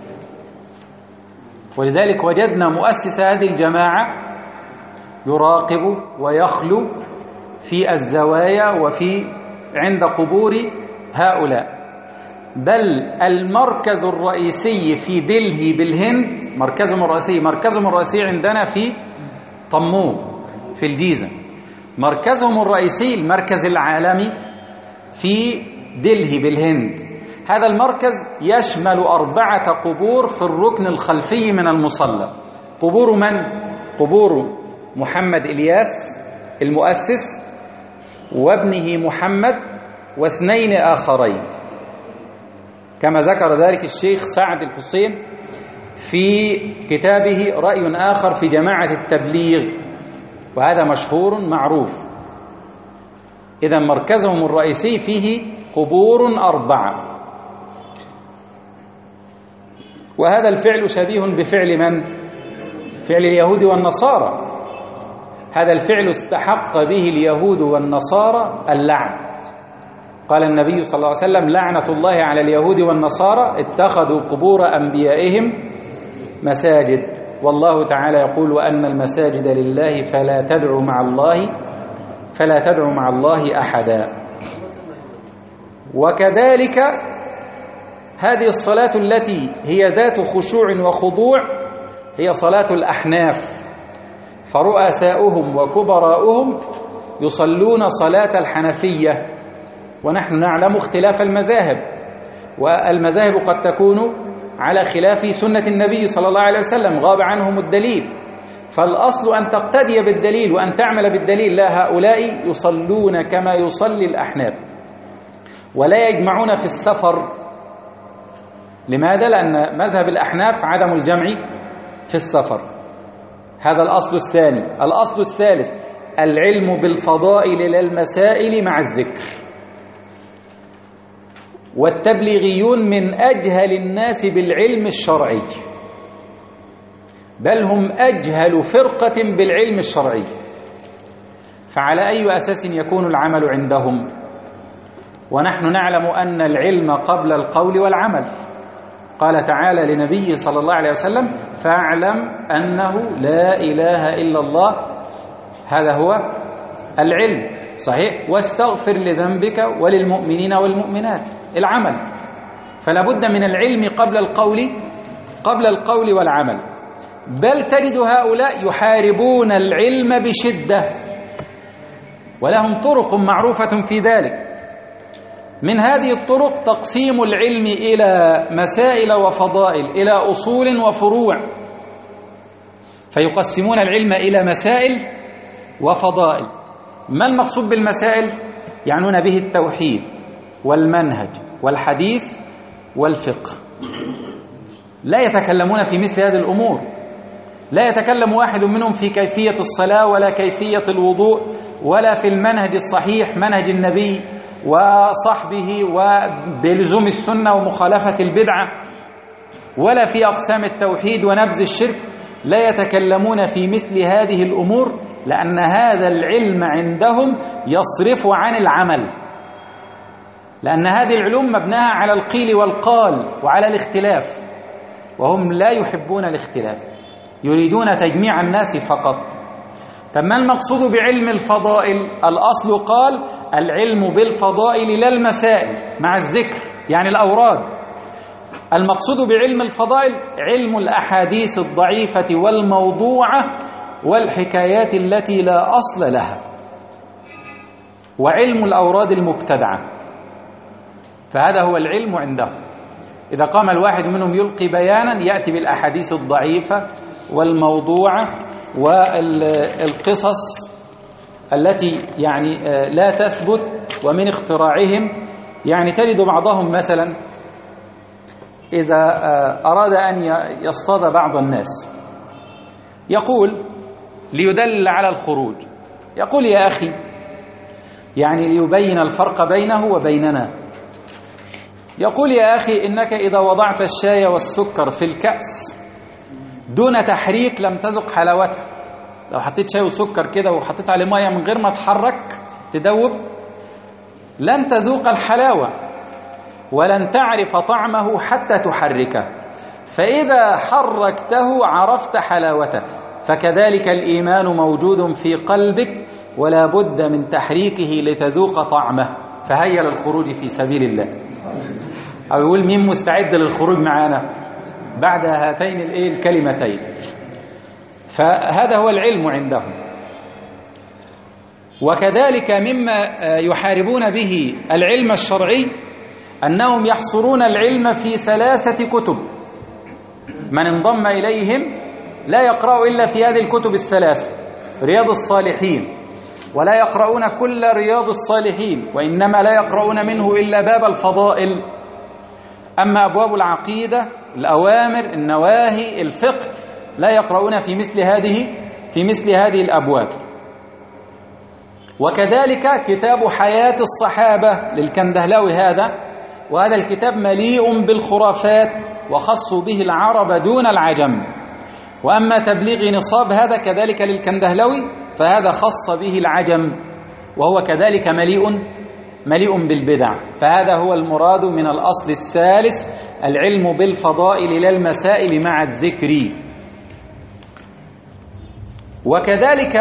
ولذلك وجدنا مؤسس هذه الجماعة يراقب ويخلو في الزوايا وفي عند قبور هؤلاء، بل المركز الرئيسي في دلهي بالهند، مركزهم الرئيسي مركزهم الرئيسي عندنا في طموح في الجيزة، مركزهم الرئيسي المركز العالمي في دلهي بالهند. هذا المركز يشمل أربعة قبور في الركن الخلفي من المصلى. قبور من؟ قبور محمد إلياس المؤسس وابنه محمد واثنين آخرين، كما ذكر ذلك الشيخ سعد الحسين في كتابه رأي آخر في جماعة التبليغ، وهذا مشهور معروف. إذا مركزهم الرئيسي فيه قبور أربعة، وهذا الفعل شبيه بفعل من؟ فعل اليهود والنصارى. هذا الفعل استحق به اليهود والنصارى اللعن. قال النبي صلى الله عليه وسلم: لعنة الله على اليهود والنصارى اتخذوا قبور أنبيائهم مساجد، والله تعالى يقول: وأن المساجد لله فلا تدعوا مع الله فلا تدعوا مع الله أحدا. وكذلك هذه الصلاة التي هي ذات خشوع وخضوع هي صلاة الأحناف، فرؤساؤهم وكبراؤهم يصلون صلاة الحنفية، ونحن نعلم اختلاف المذاهب، والمذاهب قد تكون على خلاف سنة النبي صلى الله عليه وسلم، غاب عنهم الدليل، فالأصل أن تقتدي بالدليل وأن تعمل بالدليل. لا، هؤلاء يصلون كما يصلي الأحناف ولا يجمعون في السفر. لماذا؟ لأن مذهب الأحناف عدم الجمع في السفر. هذا الأصل الثاني. الأصل الثالث: العلم بالفضائل للمسائل مع الذكر. والتبليغيون من أجهل الناس بالعلم الشرعي، بل هم أجهل فرقة بالعلم الشرعي، فعلى أي أساس يكون العمل عندهم؟ ونحن نعلم أن العلم قبل القول والعمل. قال تعالى لنبيه صلى الله عليه وسلم: فاعلم أنه لا إله إلا الله، هذا هو العلم، صحيح، واستغفر لذنبك وللمؤمنين والمؤمنات، العمل. فلا بد من العلم قبل القول قبل القول والعمل. بل تجد هؤلاء يحاربون العلم بشدة، ولهم طرق معروفة في ذلك. من هذه الطرق تقسيم العلم إلى مسائل وفضائل، إلى أصول وفروع، فيقسمون العلم إلى مسائل وفضائل. ما المقصود بالمسائل؟ يعنون به التوحيد والمنهج والحديث والفقه. لا يتكلمون في مثل هذه الأمور. لا يتكلم واحد منهم في كيفية الصلاة ولا كيفية الوضوء ولا في المنهج الصحيح، منهج النبي وصحبه وبلزوم السنة ومخالفة البدعة، ولا في أقسام التوحيد ونبذ الشرك. لا يتكلمون في مثل هذه الأمور، لأن هذا العلم عندهم يصرف عن العمل، لأن هذه العلوم مبناها على القيل والقال وعلى الاختلاف، وهم لا يحبون الاختلاف، يريدون تجميع الناس فقط. طب ما المقصود بعلم الفضائل؟ الأصل قال: العلم بالفضائل لا المسائل مع الذكر، يعني الأوراد. المقصود بعلم الفضائل علم الأحاديث الضعيفة والموضوعة والحكايات التي لا أصل لها، وعلم الأوراد المبتدعة. فهذا هو العلم عندهم. إذا قام الواحد منهم يلقي بيانا يأتي بالأحاديث الضعيفة والموضوعة والقصص التي يعني لا تثبت ومن اختراعهم. يعني تجد بعضهم مثلا إذا أراد أن يصطاد بعض الناس يقول ليدل على الخروج، يقول: يا أخي، يعني ليبين الفرق بينه وبيننا، يقول: يا أخي، إنك إذا وضعت الشاي والسكر في الكأس دون تحريك لم تذق حلاوتها. لو حطيت شاي وسكر كده وحطيت عليه مية من غير ما تحرك تدوب، لن تذوق الحلاوة ولن تعرف طعمه حتى تحركه، فإذا حركته عرفت حلاوته. فكذلك الإيمان موجود في قلبك ولا بد من تحريكه لتذوق طعمه. فهيا للخروج في سبيل الله، أو يقول مين مستعد للخروج معنا بعد هاتين الإيه الكلمتين. فهذا هو العلم عندهم. وكذلك مما يحاربون به العلم الشرعي أنهم يحصرون العلم في ثلاثة كتب، من انضم إليهم لا يقرأ إلا في هذه الكتب الثلاثة: رياض الصالحين، ولا يقرؤون كل رياض الصالحين، وإنما لا يقرؤون منه إلا باب الفضائل. أما أبواب العقيدة، الأوامر، النواهي، الفقه، لا يقرؤون في مثل هذه في مثل هذه الأبواب. وكذلك كتاب حياة الصحابة للكندهلاوي هذا، وهذا الكتاب مليء بالخرافات وخصوا به العرب دون العجم. وأما تبليغ نصاب هذا كذلك للكندهلاوي، فهذا خص به العجم، وهو كذلك مليء مليء بالبدع. فهذا هو المراد من الأصل الثالث: العلم بالفضائل لا المسائل مع الذكر. وكذلك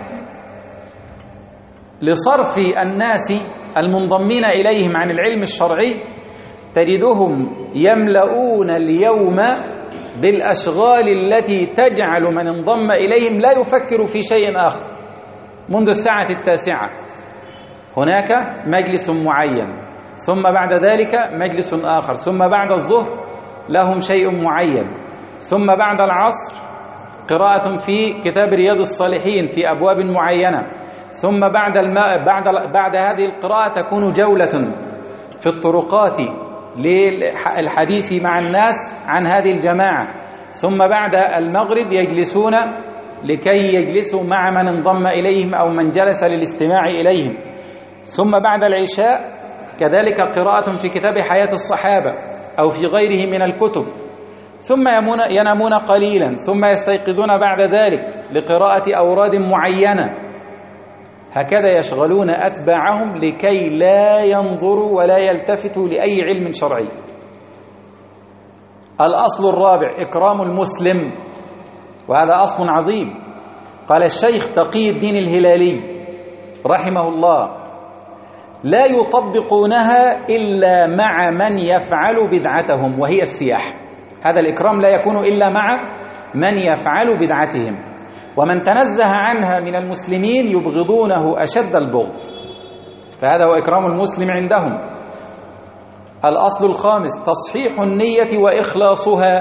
لصرف الناس المنضمين إليهم عن العلم الشرعي تجدهم يملؤون اليوم بالأشغال التي تجعل من انضم إليهم لا يفكر في شيء آخر. منذ الساعة التاسعة هناك مجلس معين، ثم بعد ذلك مجلس آخر، ثم بعد الظهر لهم شيء معين، ثم بعد العصر قراءة في كتاب رياض الصالحين في أبواب معينة، ثم بعد الماء بعد بعد هذه القراءة تكون جولة في الطرقات للحديث مع الناس عن هذه الجماعة، ثم بعد المغرب يجلسون لكي يجلسوا مع من انضم إليهم أو من جلس للاستماع إليهم، ثم بعد العشاء كذلك قراءة في كتاب حياة الصحابة أو في غيره من الكتب، ثم ينامون قليلا، ثم يستيقظون بعد ذلك لقراءة أوراد معينة. هكذا يشغلون أتباعهم لكي لا ينظروا ولا يلتفتوا لأي علم شرعي. الأصل الرابع: إكرام المسلم، وهذا أصل عظيم. قال الشيخ تقي الدين الهلالي رحمه الله: لا يطبقونها إلا مع من يفعل بدعتهم وهي السياحة. هذا الإكرام لا يكون إلا مع من يفعل بدعتهم، ومن تنزه عنها من المسلمين يبغضونه أشد البغض. فهذا هو إكرام المسلم عندهم. الأصل الخامس: تصحيح النية وإخلاصها.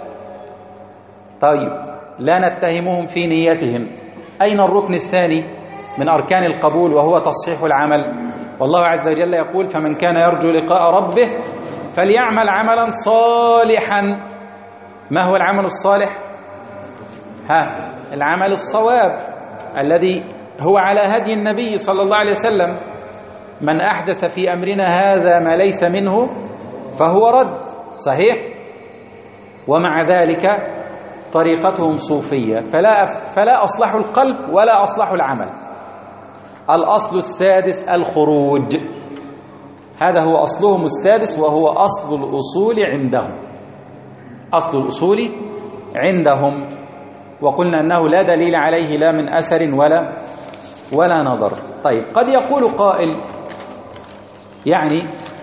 طيب، لا نتهمهم في نيتهم. أين الركن الثاني من أركان القبول وهو تصحيح العمل؟ والله عز وجل يقول: فمن كان يرجو لقاء ربه فليعمل عملا صالحا. ما هو العمل الصالح؟ ها العمل الصواب الذي هو على هدي النبي صلى الله عليه وسلم. من أحدث في أمرنا هذا ما ليس منه فهو رد. صحيح؟ ومع ذلك طريقتهم صوفية، فلا, فلا أصلح القلب ولا أصلح العمل. الأصل السادس: الخروج. هذا هو أصلهم السادس، وهو أصل الأصول عندهم. أصل الأصول عندهم، وقلنا أنه لا دليل عليه لا من أثر ولا ولا نظر. طيب، قد يقول قائل يعني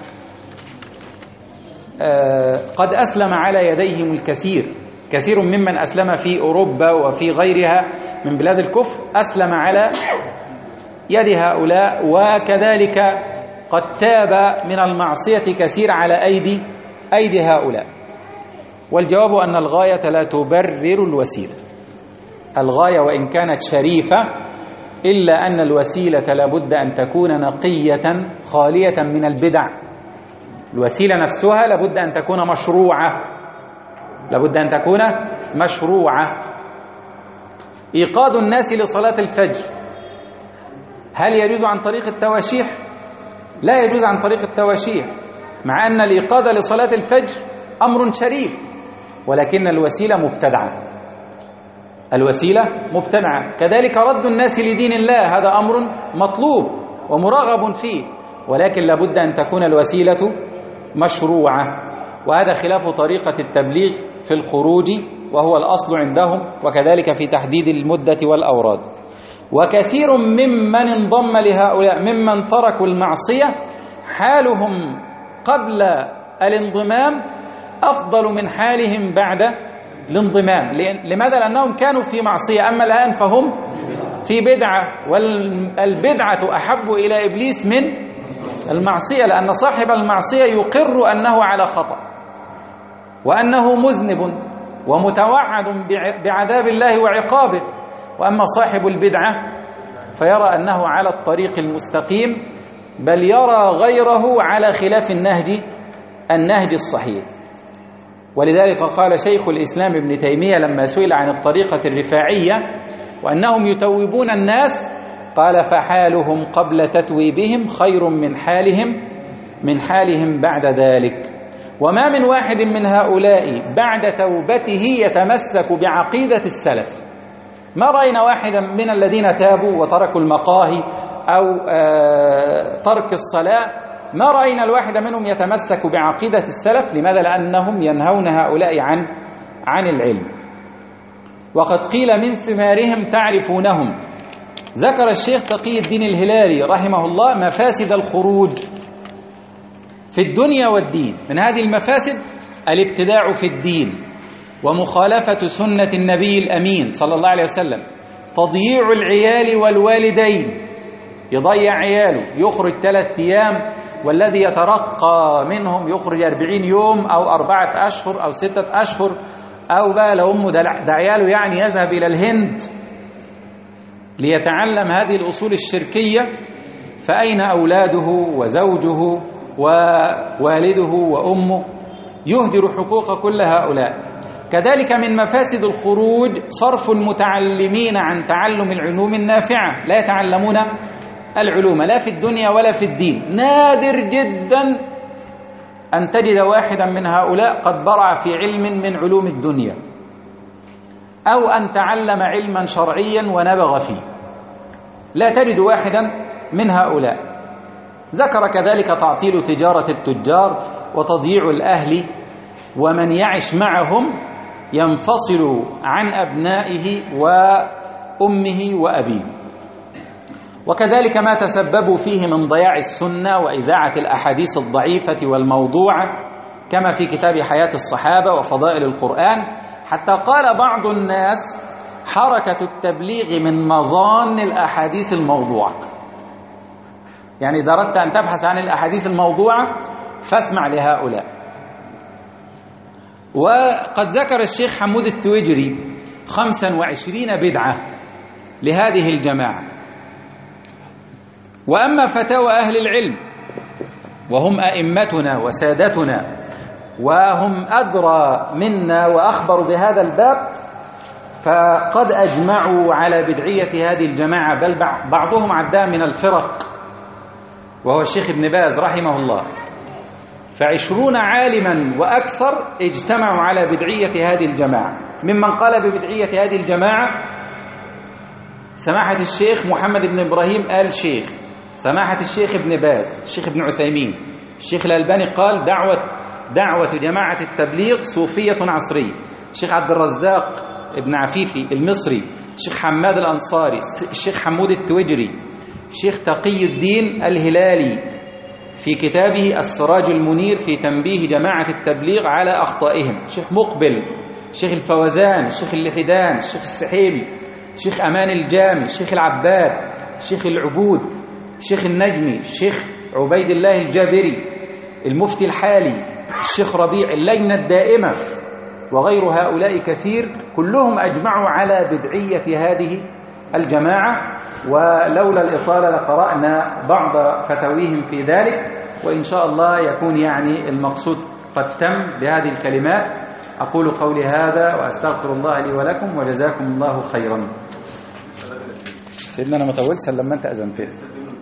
آه قد أسلم على يديهم الكثير كثير ممن أسلم في أوروبا وفي غيرها من بلاد الكفر، أسلم على يد هؤلاء، وكذلك قد تاب من المعصية كثير على أيدي أيدي هؤلاء. والجواب أن الغاية لا تبرر الوسيلة. الغاية وإن كانت شريفة إلا أن الوسيلة لابد أن تكون نقية خالية من البدع. الوسيلة نفسها لابد أن تكون مشروعة لابد أن تكون مشروعة. إيقاظ الناس لصلاة الفجر هل يجوز عن طريق التواشيح؟ لا يجوز عن طريق التواشيح، مع أن الإيقاظ لصلاة الفجر أمر شريف، ولكن الوسيلة مبتدعة. الوسيلة مبتدعة. كذلك رد الناس لدين الله هذا أمر مطلوب ومرغب فيه، ولكن لابد أن تكون الوسيلة مشروعة. وهذا خلاف طريقة التبليغ في الخروج، وهو الأصل عندهم، وكذلك في تحديد المدة والأوراد. وكثير ممن انضم لهؤلاء ممن تركوا المعصية حالهم قبل الانضمام أفضل من حالهم بعد الانضمام. لماذا؟ لأنهم كانوا في معصية، أما الآن فهم في بدعة، والبدعة أحب إلى إبليس من المعصية، لأن صاحب المعصية يقر أنه على خطأ وأنه مذنب ومتوعد بعذاب الله وعقابه، وأما صاحب البدعة فيرى أنه على الطريق المستقيم، بل يرى غيره على خلاف النهج النهج الصحيح. ولذلك قال شيخ الإسلام ابن تيمية لما سئل عن الطريقة الرفاعية وأنهم يتوبون الناس، قال: فحالهم قبل تتويبهم خير من حالهم من حالهم بعد ذلك. وما من واحد من هؤلاء بعد توبته يتمسك بعقيدة السلف. ما رأينا واحدا من الذين تابوا وتركوا المقاهي أو ترك الصلاة، ما رأينا الواحد منهم يتمسك بعقيدة السلف. لماذا؟ لأنهم ينهون هؤلاء عن عن العلم. وقد قيل من ثمارهم تعرفونهم. ذكر الشيخ تقي الدين الهلالي رحمه الله مفاسد الخروج في الدنيا والدين. من هذه المفاسد الابتداع في الدين ومخالفة سنة النبي الأمين صلى الله عليه وسلم، تضييع العيال والوالدين، يضيع عياله، يخرج ثلاثة أيام، والذي يترقى منهم يخرج أربعين يوم أو أربعة أشهر أو ستة أشهر، أو بقى لو أمه ده عياله يعني يذهب إلى الهند ليتعلم هذه الأصول الشركية، فأين أولاده وزوجه ووالده وأمه؟ يهدر حقوق كل هؤلاء. كذلك من مفاسد الخروج صرف المتعلمين عن تعلم العلوم النافعة، لا يتعلمون العلوم لا في الدنيا ولا في الدين. نادر جدا أن تجد واحدا من هؤلاء قد برع في علم من علوم الدنيا، أو أن تعلم علما شرعيا ونبغ فيه، لا تجد واحدا من هؤلاء. ذكر كذلك تعطيل تجارة التجار وتضييع الأهل، ومن يعش معهم ينفصل عن أبنائه وأمه وأبيه. وكذلك ما تسببوا فيه من ضياع السنة وإذاعة الأحاديث الضعيفة والموضوعة، كما في كتاب حياة الصحابة وفضائل القرآن، حتى قال بعض الناس: حركة التبليغ من مظان الأحاديث الموضوعة. يعني إذا أردت أن تبحث عن الأحاديث الموضوعة فاسمع لهؤلاء. وقد ذكر الشيخ حمود التويجري خمسا وعشرين بدعة لهذه الجماعة. وأما فتاوى أهل العلم وهم أئمتنا وسادتنا وهم أدرى منا وأخبر بهذا الباب، فقد أجمعوا على بدعية هذه الجماعة، بل بعضهم عدها من الفرق، وهو الشيخ ابن باز رحمه الله. فعشرون عالما وأكثر اجتمعوا على بدعية هذه الجماعة. ممن قال ببدعية هذه الجماعة سماحة الشيخ محمد بن إبراهيم آل شيخ، سماحة الشيخ ابن باز، الشيخ ابن عثيمين، الشيخ الألباني قال دعوة دعوة جماعة التبليغ صوفية عصرية، الشيخ عبد الرزاق ابن عفيفي المصري، الشيخ حماد الأنصاري، الشيخ حمود التويجري، الشيخ تقي الدين الهلالي في كتابه السراج المنير في تنبيه جماعة التبليغ على أخطائهم، الشيخ مقبل، الشيخ الفوزان، الشيخ اللحدان، الشيخ السحيمي، الشيخ أمان الجامي، الشيخ العباد، الشيخ العبود، الشيخ النجمي، الشيخ عبيد الله الجابري، المفتي الحالي، الشيخ ربيع، اللجنة الدائمة، وغير هؤلاء كثير، كلهم أجمعوا على بدعية هذه الجماعة. ولولا الإطالة لقرأنا بعض فتاويهم في ذلك، وإن شاء الله يكون يعني المقصود قد تم بهذه الكلمات. أقول قولي هذا وأستغفر الله لي ولكم، وجزاكم الله خيرا. سيدنا أنا ما طولتش لما أنت أذنتني.